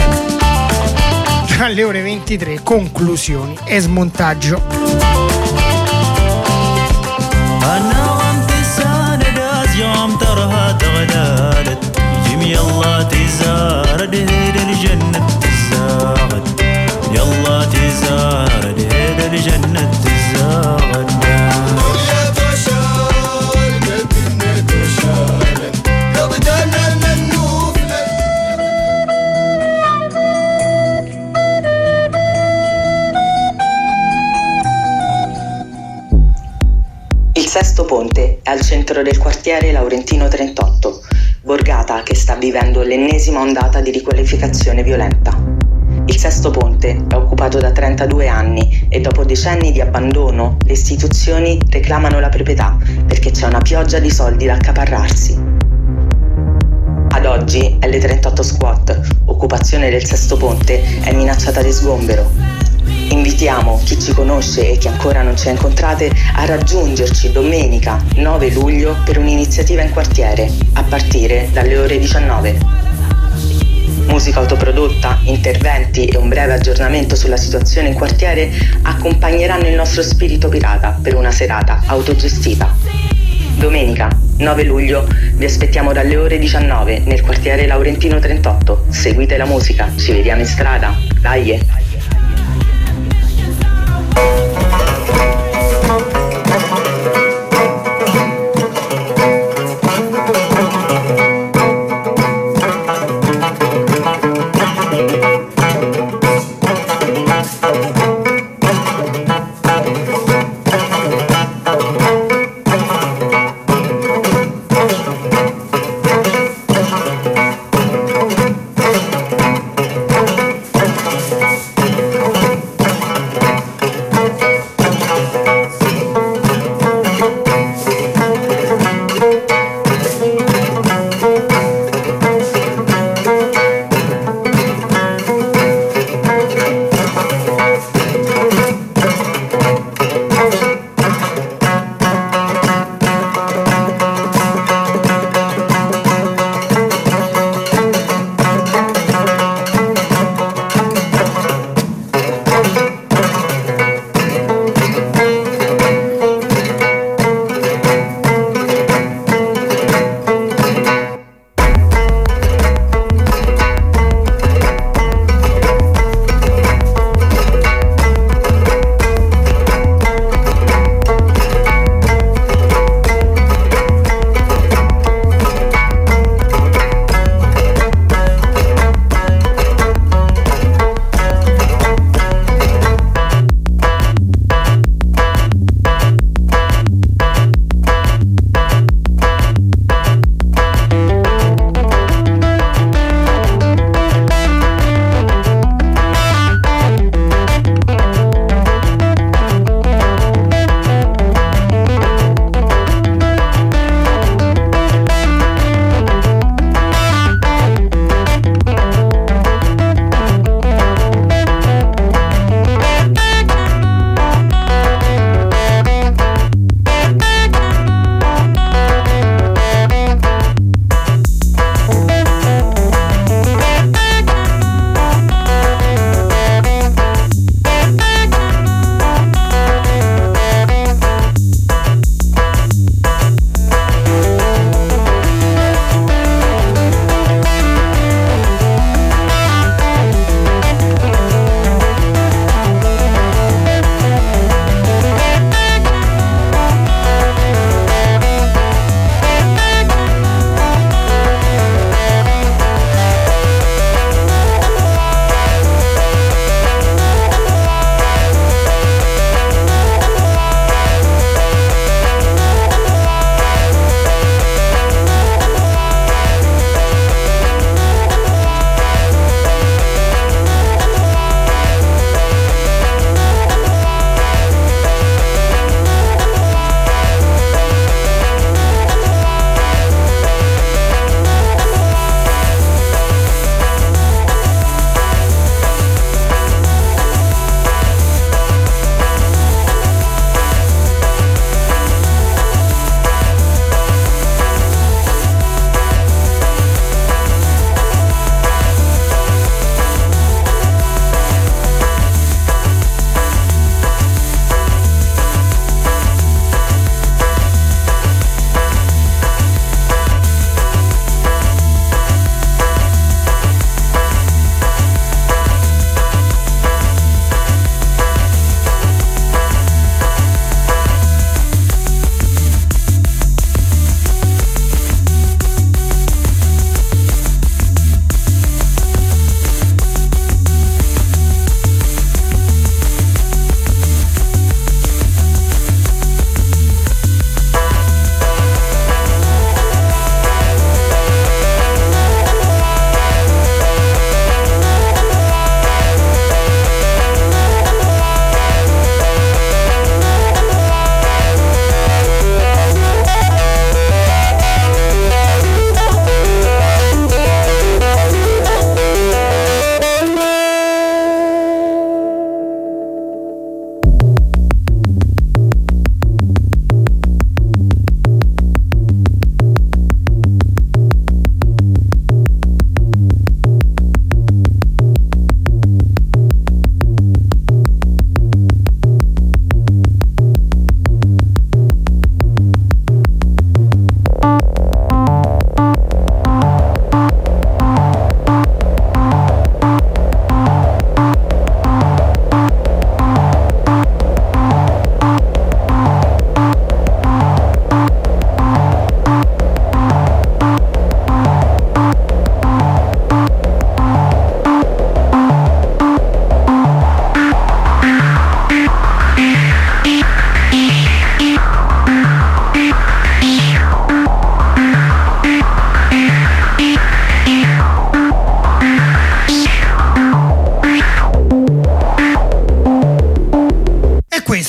Dalle ore 23 conclusioni e smontaggio. يلا تزار دهر الجنة تزاغد يلا تزار دهر الجنة تزاغد يا توشال قلبنا توشال قبضنا النوف. Il Sesto Ponte è al centro del quartiere Laurentino 38, borgata che sta vivendo l'ennesima ondata di riqualificazione violenta. Il Sesto Ponte è occupato da 32 anni e dopo decenni di abbandono le istituzioni reclamano la proprietà perché c'è una pioggia di soldi da accaparrarsi. Ad oggi L38 Squat, occupazione del Sesto Ponte, è minacciata di sgombero. Invitiamo chi ci conosce e chi ancora non ci ha incontrate a raggiungerci domenica 9 luglio per un'iniziativa in quartiere a partire dalle ore 19. Musica autoprodotta, interventi e un breve aggiornamento sulla situazione in quartiere accompagneranno il nostro spirito pirata per una serata autogestita. Domenica 9 luglio vi aspettiamo dalle ore 19 nel quartiere Laurentino 38. Seguite la musica, ci vediamo in strada. Dai!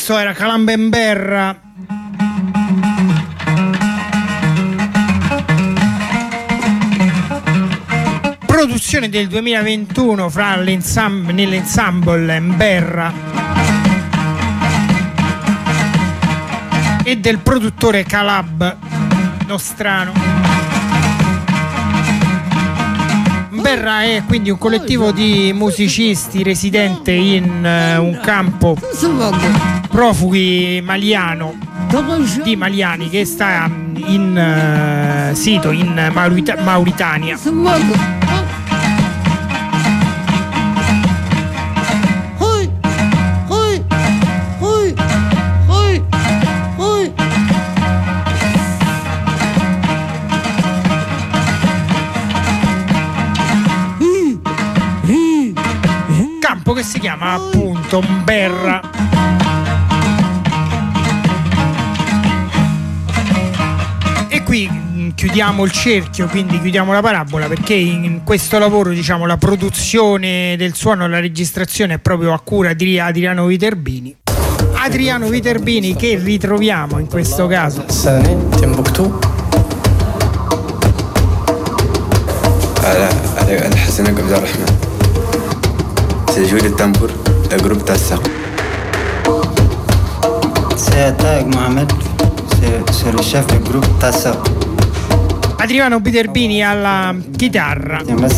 Questo era Calambenberra. Produzione del 2021 fra nell'ensemble Emberra e del produttore Calab Nostrano. Emberra è quindi un collettivo di musicisti residente in un campo profughi di Maliani che sta in sito in Mauritania. Campo che si chiama appunto Mberra. E qui chiudiamo il cerchio, quindi chiudiamo la parabola, perché in questo lavoro, diciamo, la produzione del suono e la registrazione è proprio a cura di Adriano Viterbini. Adriano Viterbini che ritroviamo in questo caso C'est jouer le tambour, le groupe Tassa. C'est Tag Mohamed, c'est le chef du groupe Tassa. Adriano Viterbini alla chitarra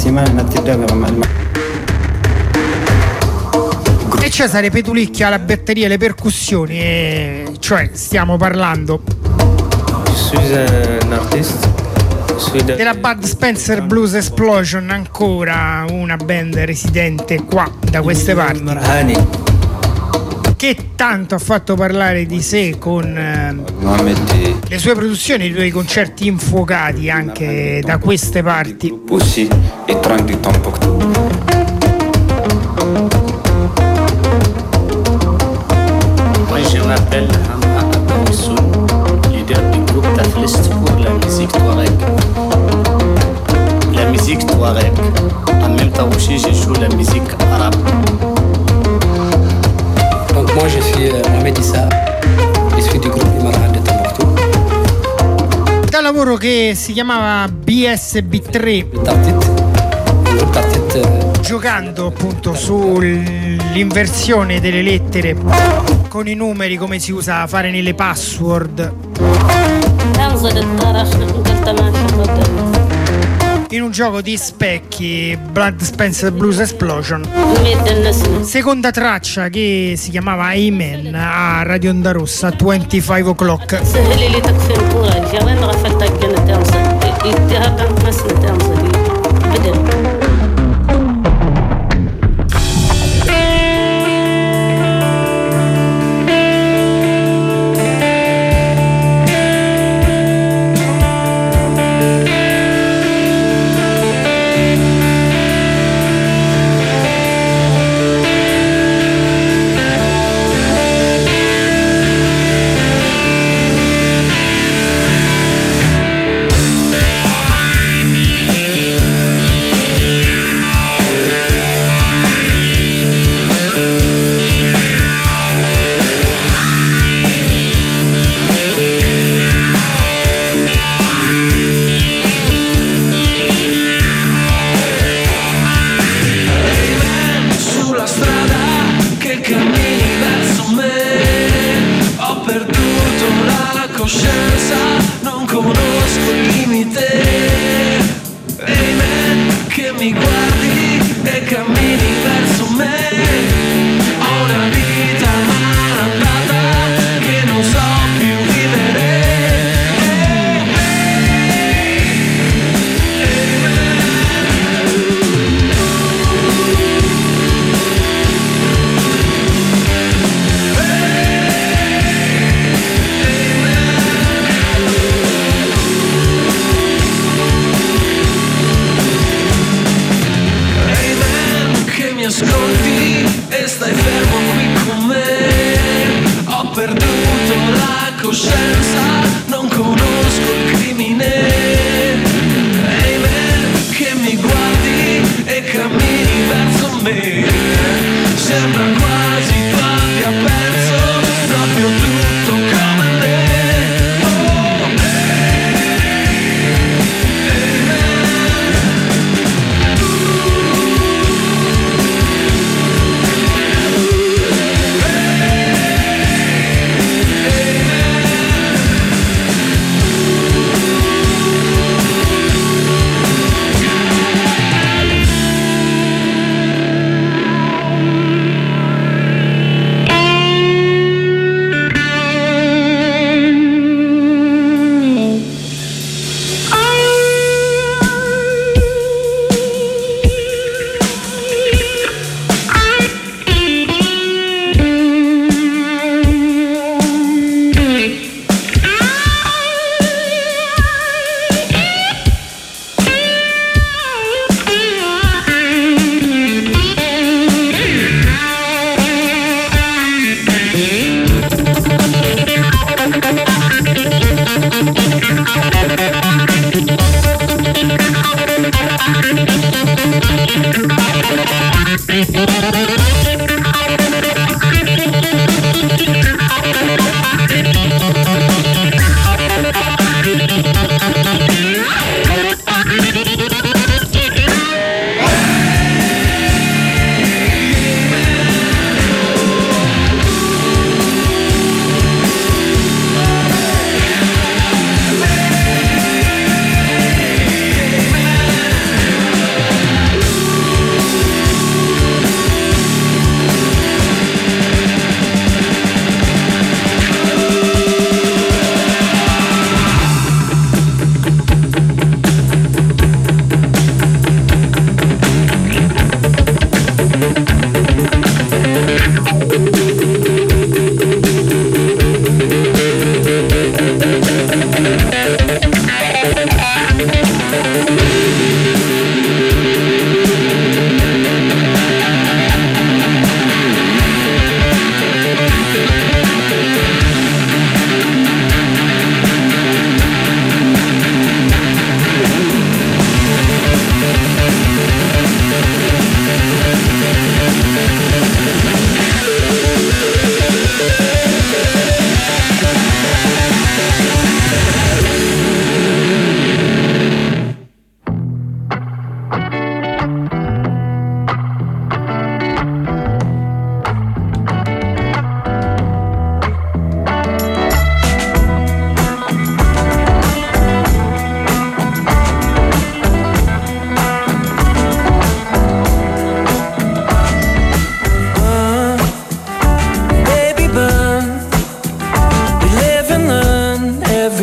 e Cesare Petulicchia alla batteria e le percussioni, cioè stiamo parlando della Bud Spencer Blues Explosion, ancora una band residente qua da queste parti, che tanto ha fatto parlare di sé con le sue produzioni, i suoi concerti infuocati anche da queste parti. Moi je m'appelle Hamad Abdessoun, leader du groupe Taflist pour la musique Touareg. La musique Touareg. En même temps aussi je joue la musique arabe. Donc moi je suis Mohamed Issa, je suis du groupe Imara de Tombouctou. Dal lavoro che si chiamava BSB3, giocando appunto sull'inversione delle lettere con i numeri come si usa a fare nelle password, in un gioco di specchi, Bud Spencer Blues Explosion. Seconda traccia che si chiamava Amen a Radio Onda Rossa 25 o'clock. Sembra quasi tu abbia perso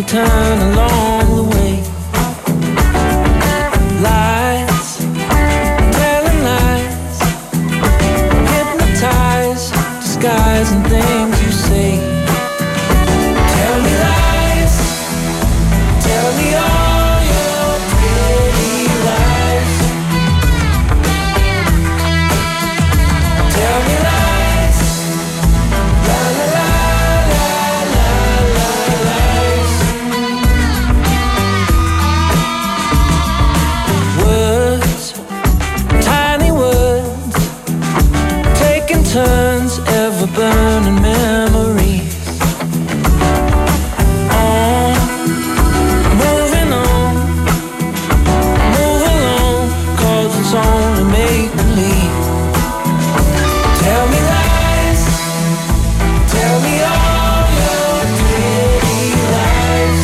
turn along the way. Lies, telling lies, hypnotize, disguise and things you say. Tell me lies, tell me all your pretty lies. Tell me lies, la la la la la la lies. Words, tiny words, taking turns, ever burning memories. On, moving on, move along, 'cause it's only make believe. Tell me lies, tell me all your pretty lies.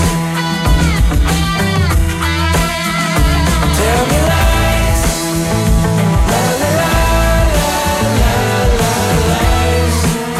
Tell me lies, la la la la la lies.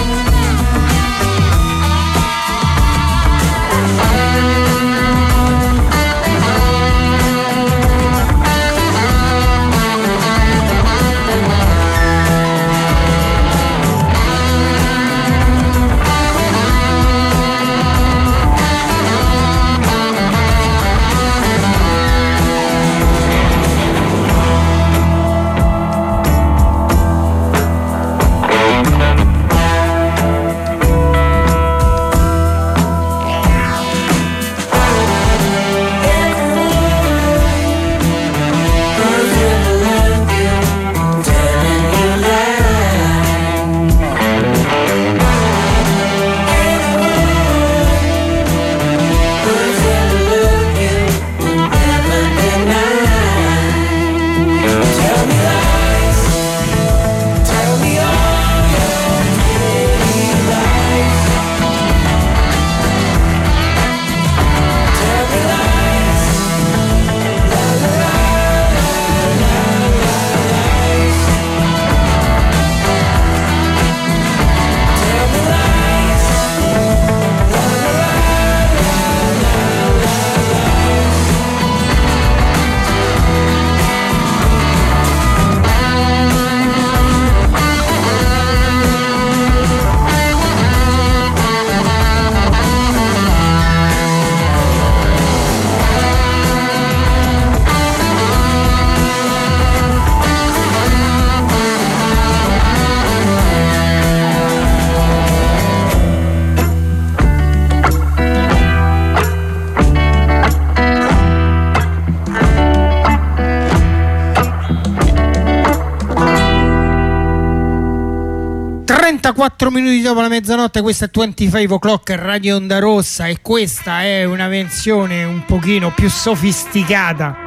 Minuti dopo la mezzanotte, questa è 25 O'Clock Radio Onda Rossa e questa è una versione un pochino più sofisticata,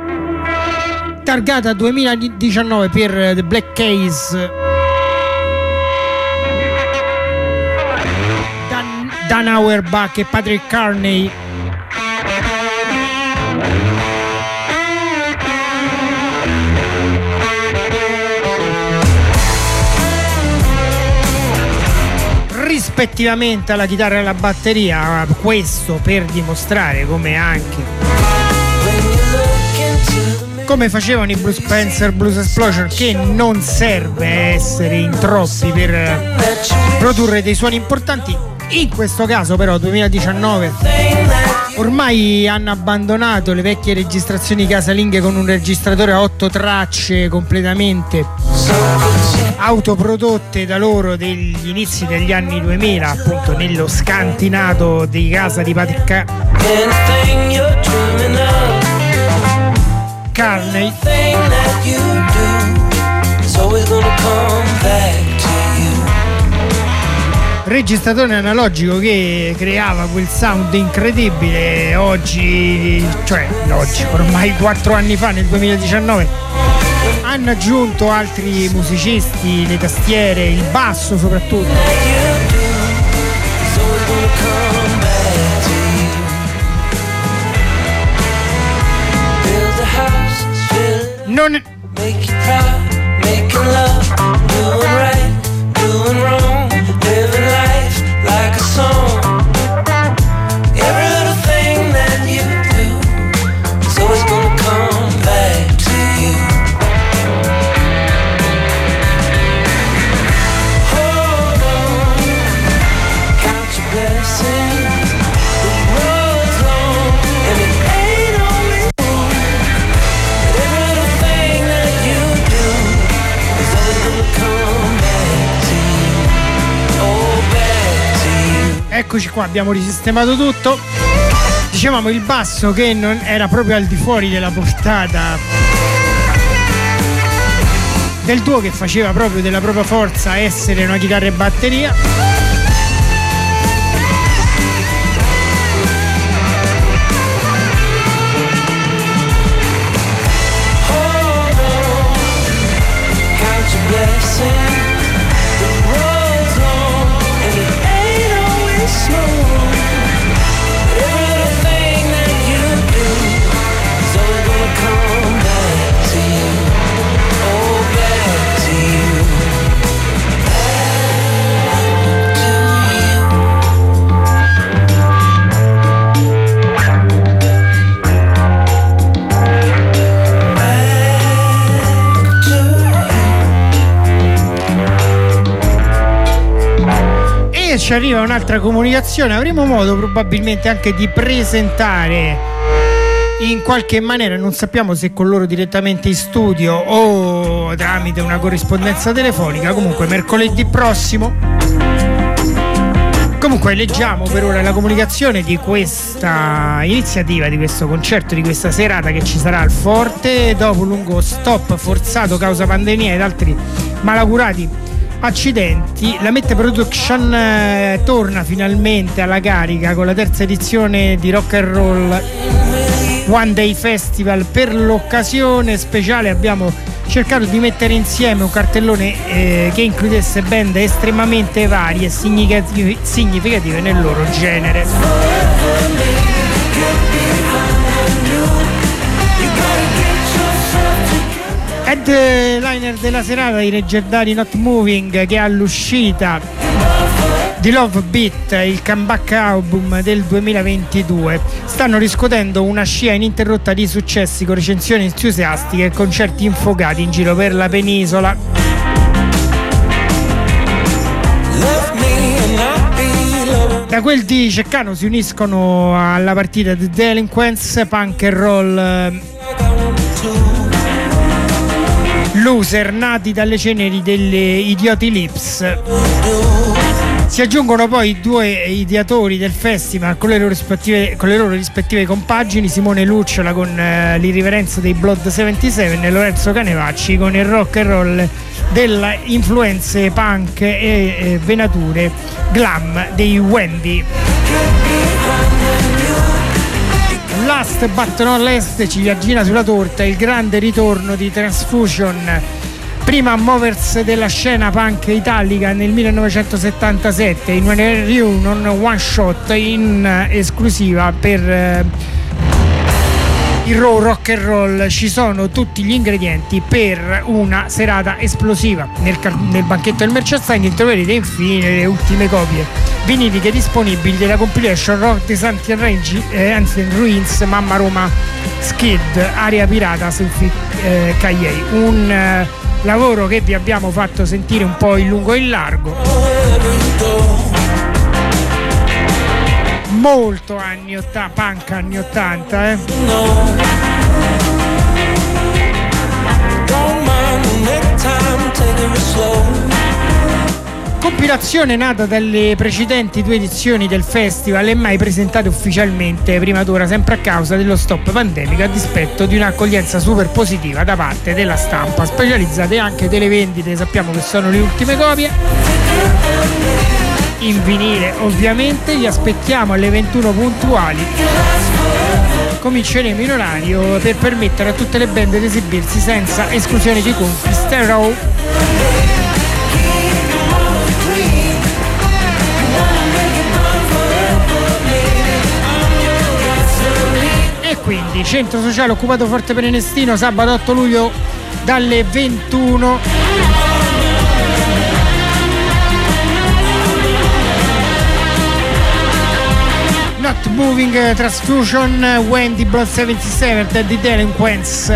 targata 2019 per The Black Keys, Dan Auerbach e Patrick Carney. Rispettivamente alla chitarra e alla batteria, questo per dimostrare come anche come facevano i Bruce Spencer Blues Explosion, che non serve essere in troppi per produrre dei suoni importanti. In questo caso però 2019 ormai hanno abbandonato le vecchie registrazioni casalinghe con un registratore a 8 tracce completamente autoprodotte da loro degli inizi degli anni 2000, appunto nello scantinato di casa di Patrick Carney. Registratore analogico che creava quel sound incredibile. Oggi, ormai 4 anni fa, nel 2019, hanno aggiunto altri musicisti, le tastiere, il basso soprattutto. Non living life like a song. Every little thing that eccoci qua, abbiamo risistemato tutto. Dicevamo il basso che non era proprio al di fuori della portata del duo, che faceva proprio della propria forza essere una chitarra e batteria. Ci arriva un'altra comunicazione, avremo modo probabilmente anche di presentare in qualche maniera, non sappiamo se con loro direttamente in studio o tramite una corrispondenza telefonica, comunque mercoledì prossimo. Comunque leggiamo per ora la comunicazione di questa iniziativa, di questo concerto, di questa serata che ci sarà al Forte dopo un lungo stop forzato causa pandemia ed altri malaugurati accidenti. La Mette Production torna finalmente alla carica con la terza edizione di Rock and Roll One Day Festival. Per l'occasione speciale abbiamo cercato di mettere insieme un cartellone che includesse band estremamente varie e significative nel loro genere. Headliner della serata i leggendari Not Moving, che all'uscita di Love Beat, il comeback album del 2022, stanno riscuotendo una scia ininterrotta di successi con recensioni entusiastiche e concerti infocati in giro per la penisola. Da quel di Ceccano si uniscono alla partita The Delinquents, punk and roll loser nati dalle ceneri delle Idioti Lips. Si aggiungono poi due ideatori del festival con le loro rispettive compagini: Simone Lucciola con l'irriverenza dei Blood 77 e Lorenzo Canevacci con il rock and roll delle influenze punk e venature glam dei Wendy. Last but not least, ciliegina sulla torta, il grande ritorno di Transfusion, prima movers della scena punk italica nel 1977, in una reunion one shot in esclusiva per il Raw Rock and Roll. Ci sono tutti gli ingredienti per una serata esplosiva. Nel banchetto del merchandising troverete infine le ultime copie viniliche disponibili della compilation Rock the Ancient Ruins Mamma Roma Skid Aria Pirata su Cagliari, un lavoro che vi abbiamo fatto sentire un po' in lungo e in largo, molto anni 80, punk anni 80 Compilazione nata dalle precedenti due edizioni del festival e mai presentata ufficialmente prima d'ora, sempre a causa dello stop pandemico, a dispetto di un'accoglienza super positiva da parte della stampa specializzata e anche delle vendite. Sappiamo che sono le ultime copie in vinile, ovviamente. Vi aspettiamo alle 21 puntuali. Cominceremo in orario per permettere a tutte le band di esibirsi senza esclusione di conti stereo. E quindi centro sociale occupato Forte Prenestino, sabato 8 luglio dalle 21. Not Moving, Transfusion, Wendy, Blood 77, The Delinquents.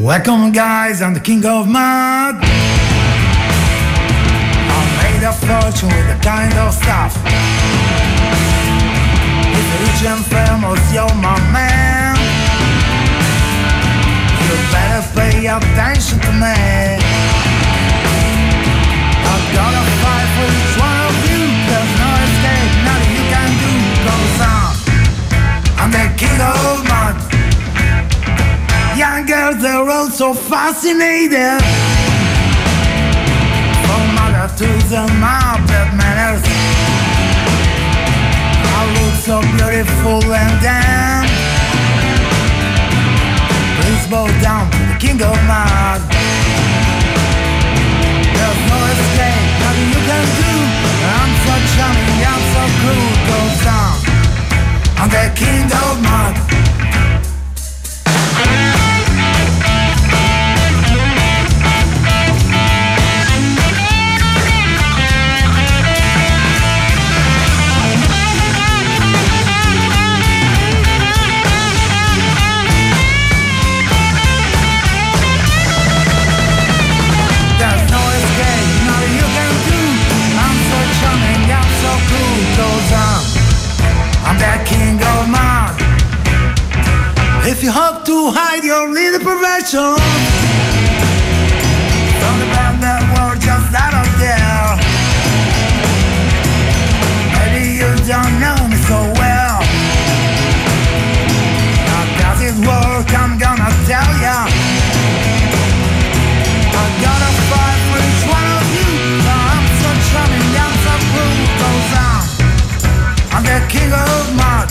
Welcome guys, I'm the king of mud. I made a fortune with the kind of stuff. If you're rich and famous, you're my man. You better pay attention to me. I've got a fight for each one of you. There's no escape, nothing you can do. Goes on. I'm the king of mud. Young girls, they're all so fascinated. From mother to the Muppet manners. I look so beautiful and damn. Please bow down to the king of mud. There's no escape, nothing you can do. I'm so charming, I'm so cool. Goes on. I'm the king of mud. There's no escape, nothing you can do. I'm so charming, I'm so cool. Goes on. I'm the king of mud. If you hope to hide your little perversion from the bad that world just out of there, maybe you don't know me so well. How does it work? I'm gonna tell ya. I gotta fight for each one of you. I'm so charming, I'm so cool. Goes on. I'm the king of mud.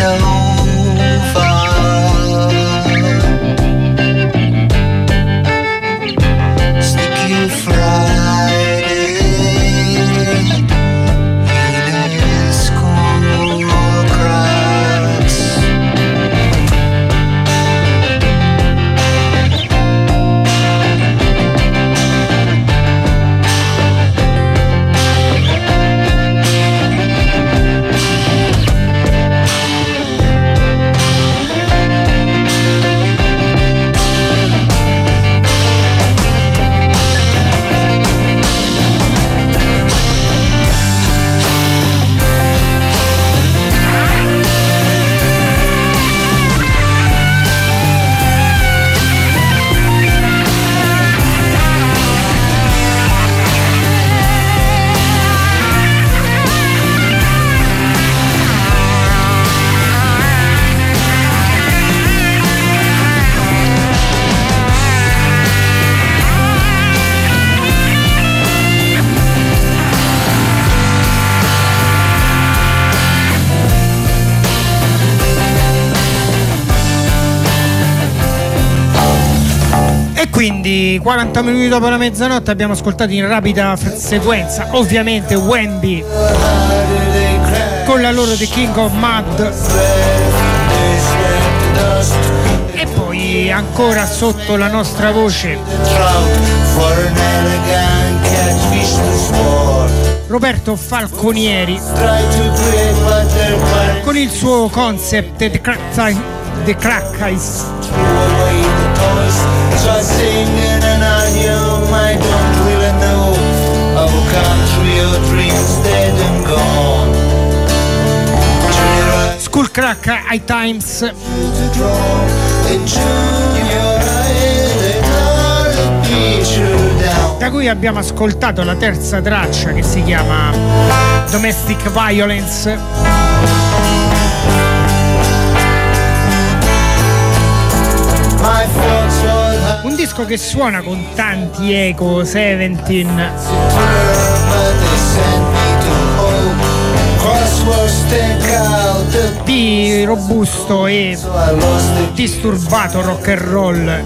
Quindi 40 minuti dopo la mezzanotte abbiamo ascoltato in rapida sequenza ovviamente Wemby con la loro The King of Mud, e poi ancora sotto la nostra voce Roberto Falconieri con il suo concept The Crack Eyes. Try singing and I hear I don't really know our country or dreams dead and gone. School Crack High Times. Da cui abbiamo ascoltato la terza traccia che si chiama Domestic Violence. Un disco che suona con tanti eco 17 di robusto e disturbato rock and roll.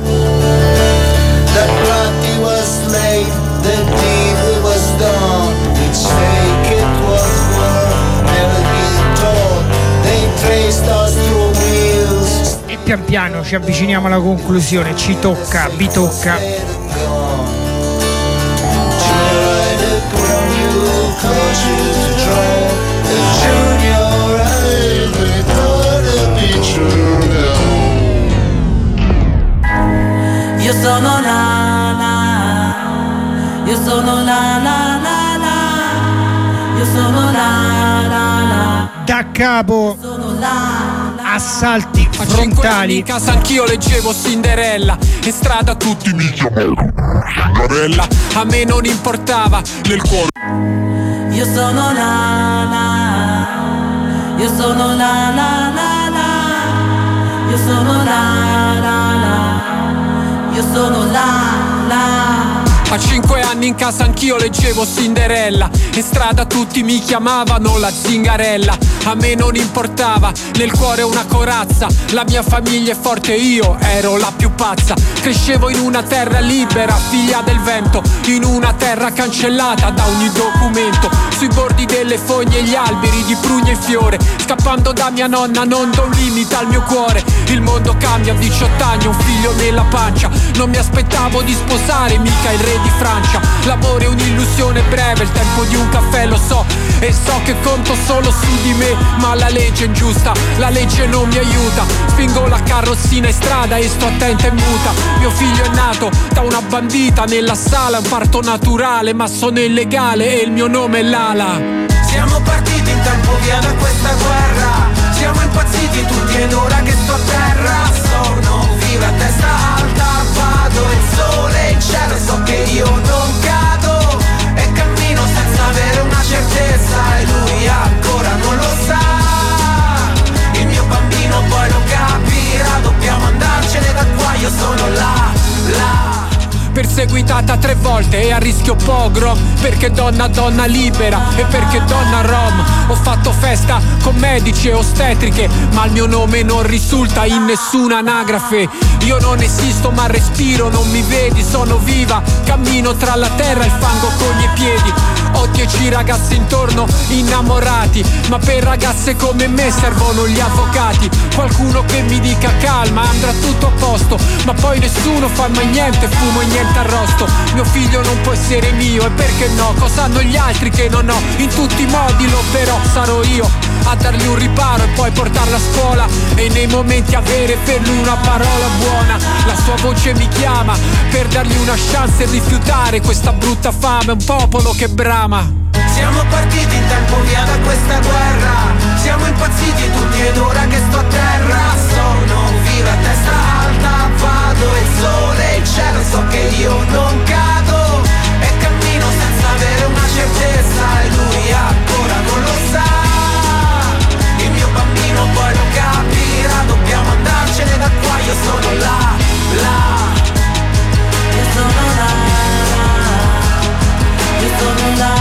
E pian piano ci avviciniamo alla conclusione, ci tocca, vi tocca. Io sono io sono io sono da capo assalti frontali. In casa anch'io leggevo Cinderella, in strada tutti mi chiamavano Cinderella, a me non importava nel cuore. Io sono io sono io sono io sono A 5 anni in casa anch'io leggevo Cinderella, in strada tutti mi chiamavano la zingarella, a me non importava, nel cuore una corazza, la mia famiglia è forte, io ero la più pazza. Crescevo in una terra libera, figlia del vento, in una terra cancellata da ogni documento, sui bordi delle fogne e gli alberi di prugna e fiore, scappando da mia nonna non do un limite al mio cuore. Il mondo cambia, a 18 anni, un figlio nella pancia, non mi aspettavo di sposare mica il re di Francia. L'amore è un'illusione breve, il tempo di un caffè lo so, e so che conto solo su di me, ma la legge è ingiusta, la legge non mi aiuta. Spingo la carrozzina in strada e sto attenta e muta. Mio figlio è nato da una bandita nella sala, un parto naturale ma sono illegale e il mio nome è Lala. Siamo partiti in tempo via da questa guerra, siamo impazziti tutti ed ora che sto a terra sono vivo a testa alta, vado il sole in cielo, so che io non cado e cammino senza avere una certezza e lui ancora non lo sa. Il mio bambino poi lo capirà, dobbiamo andarcene da qua, io sono là. Perseguita sposata 3 volte e a rischio pogrom, perché donna donna libera e perché donna rom. Ho fatto festa con medici e ostetriche, ma il mio nome non risulta in nessuna anagrafe. Io non esisto ma respiro, non mi vedi, sono viva, cammino tra la terra e il fango con i piedi. Ho 10 ragazzi intorno innamorati, ma per ragazze come me servono gli avvocati. Qualcuno che mi dica calma, andrà tutto a posto, ma poi nessuno fa mai niente, fumo e niente arrosto. Mio figlio non può essere mio, e perché no? Cosa hanno gli altri che non ho? In tutti i modi lo però sarò io a dargli un riparo e poi portarlo a scuola, e nei momenti avere per lui una parola buona. La sua voce mi chiama per dargli una chance e rifiutare questa brutta fame, un popolo che brama. Siamo partiti in tempo via da questa guerra, siamo impazziti tutti ed ora che sto a terra. Sono viva a testa alta, vado il sole e il cielo, so che io non cado e cammino senza avere una certezza, e lui ancora non lo sa. Il mio bambino poi lo capirà, dobbiamo andarcene da qua, io sono là, io sono là, io sono là.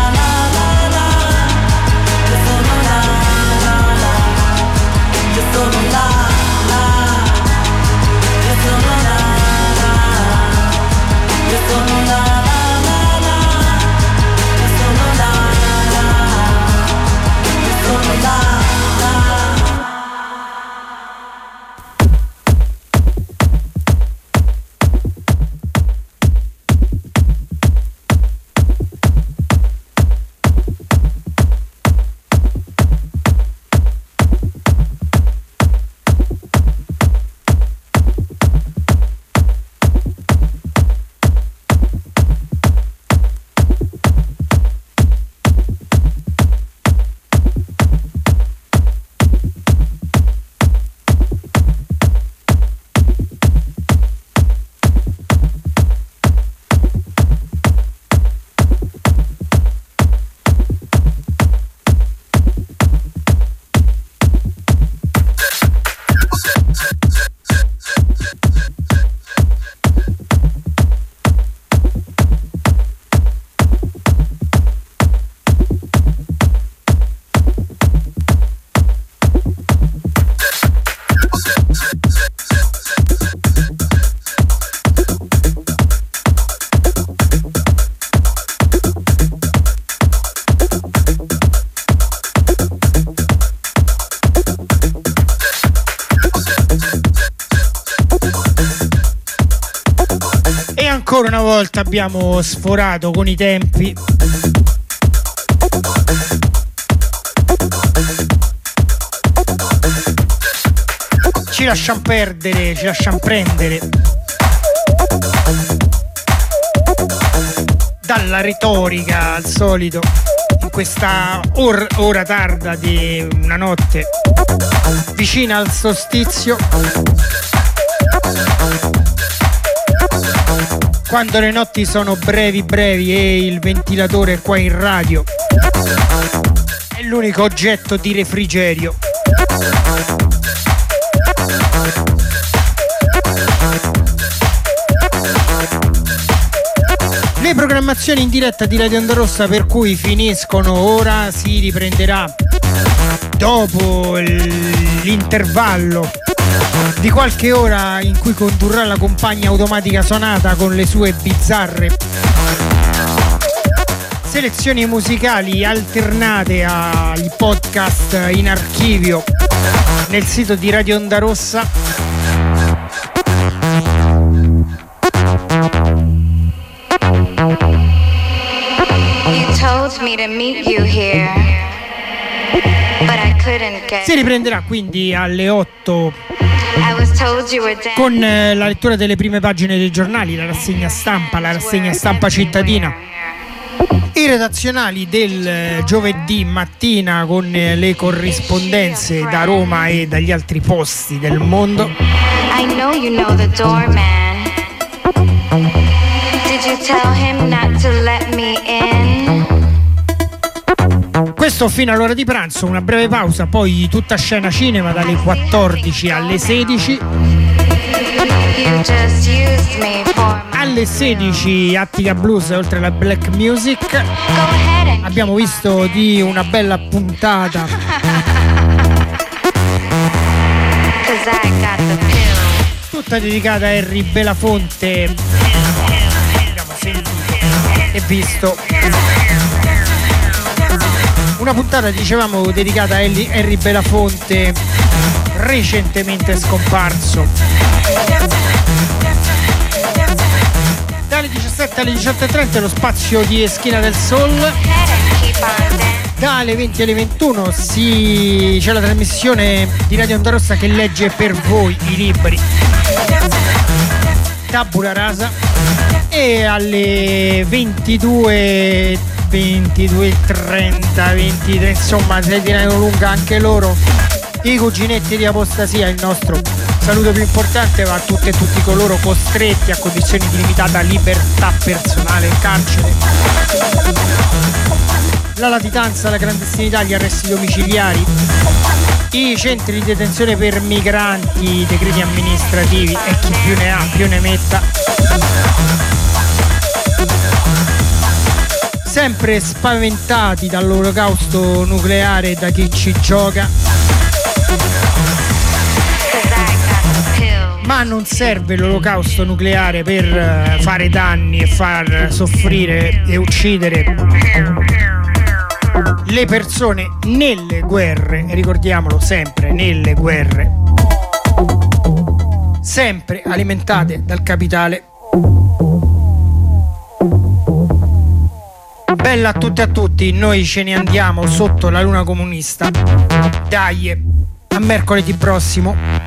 Ancora una volta abbiamo sforato con i tempi. Ci lasciamo perdere, ci lasciamo prendere dalla retorica al solito in questa ora tarda di una notte vicina al solstizio, quando le notti sono brevi e il ventilatore qua in radio è l'unico oggetto di refrigerio. Le programmazioni in diretta di Radio Onda Rossa per cui finiscono ora, si riprenderà dopo l'intervallo di qualche ora in cui condurrà la compagna automatica Sonata con le sue bizzarre selezioni musicali alternate ai podcast in archivio nel sito di Radio Onda Rossa. You told me to meet you here, but I couldn't get. Si riprenderà quindi alle 8 con la lettura delle prime pagine dei giornali, la rassegna stampa cittadina, i redazionali del giovedì mattina con le corrispondenze da Roma e dagli altri posti del mondo. I know you know the doorman. Did you tell him not to let me in? Questo fino all'ora di pranzo, una breve pausa, poi tutta scena cinema dalle 14 alle 16. You just used me for my Alle 16 Attica Blues, oltre alla black music. Abbiamo visto di una bella puntata tutta dedicata a Harry Belafonte. Abbiamo sentito e visto una puntata, dicevamo, dedicata a Harry Belafonte, recentemente scomparso. Dalle 17 alle 18:30 lo spazio di Eschina del Sol. Dalle 20 alle 21 c'è la trasmissione di Radio Onda Rossa che legge per voi i libri, Tabula Rasa. E alle 22:30, 23, insomma, se tirano lunga anche loro, i cuginetti di Apostasia. Il nostro saluto più importante va a tutte e tutti coloro costretti a condizioni di limitata libertà personale in carcere. La latitanza, la clandestinità, gli arresti domiciliari, i centri di detenzione per migranti, i decreti amministrativi e chi più ne ha più ne metta. Sempre spaventati dall'olocausto nucleare e da chi ci gioca. Ma non serve l'olocausto nucleare per fare danni e far soffrire e uccidere le persone nelle guerre, e ricordiamolo sempre, nelle guerre, sempre alimentate dal capitale. Bella a tutti e a tutti, noi ce ne andiamo sotto la luna comunista. Dai, a mercoledì prossimo.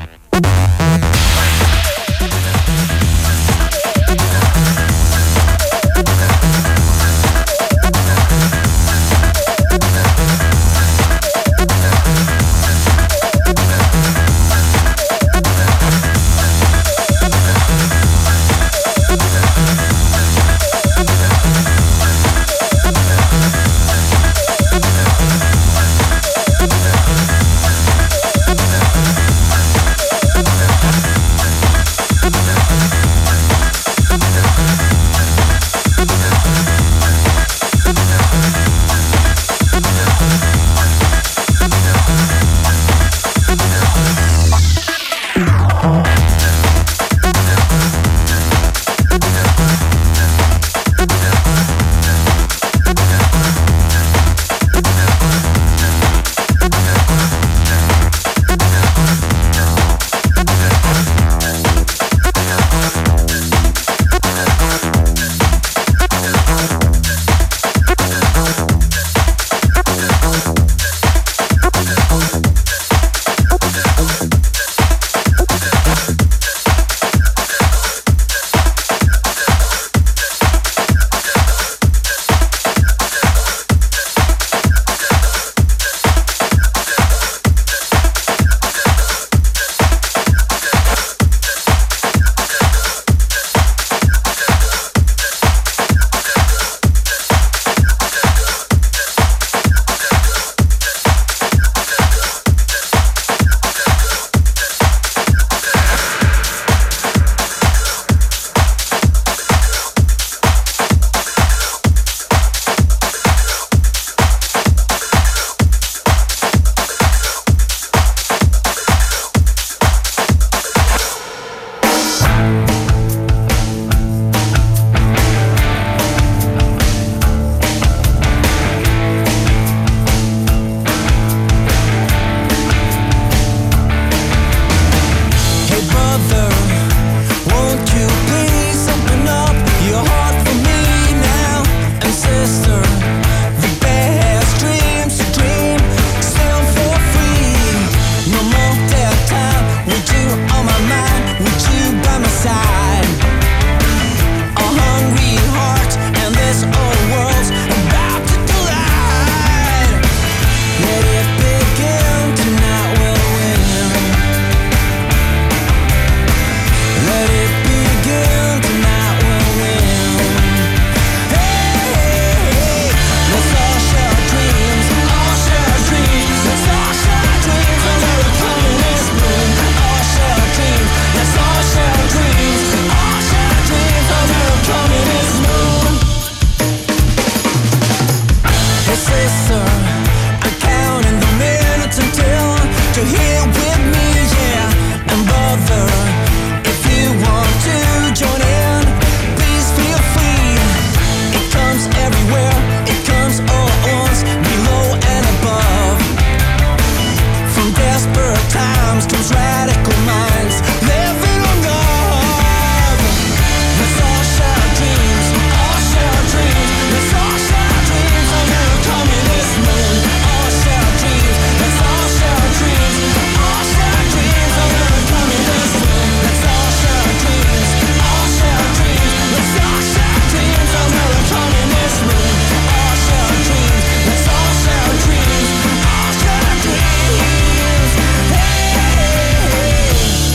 times comes radical minds living on love. Let's all share dreams, all share dreams. Let's all share dreams under a communist moon. All share dreams, let's all share dreams, all share dreams under a communist moon. Let's all share dreams, all share dreams. Let's all share dreams under a communist moon. All share dreams, let's all share dreams, all share dreams. Hey, hey, hey.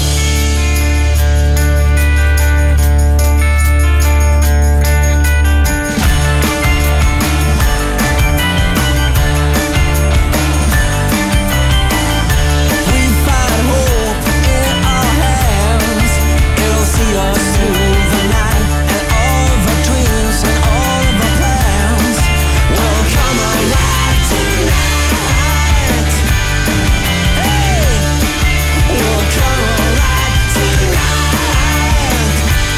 We find hope in our hands. It'll see us through the night, and all of our dreams and all of our plans will come alive tonight. Hey, will come alive tonight.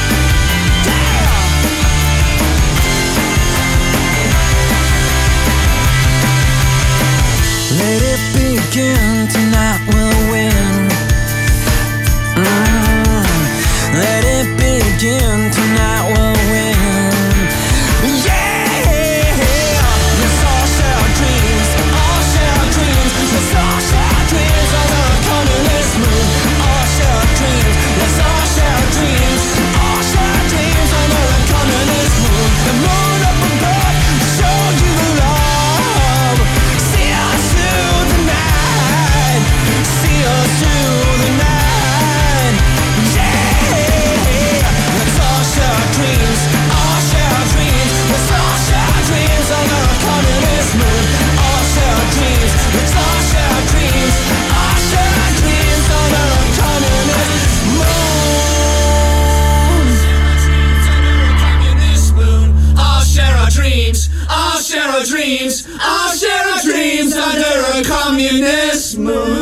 Let it begin, tonight we'll win. Let it begin, tonight we'll win. Yeah, let's all share dreams, all share dreams. Let's all share dreams under a communist moon. All share dreams, let's all share dreams, all share dreams under a communist moon. The moon up above, show you the love. See us through the night, see us through the night. Yeah, let's all share dreams, all share dreams. Let's all share dreams under a communist moon. All share dreams, let's all share dreams, all share dreams under a communist moon. All share our dreams, all share our dreams, all share our dreams under a communist moon.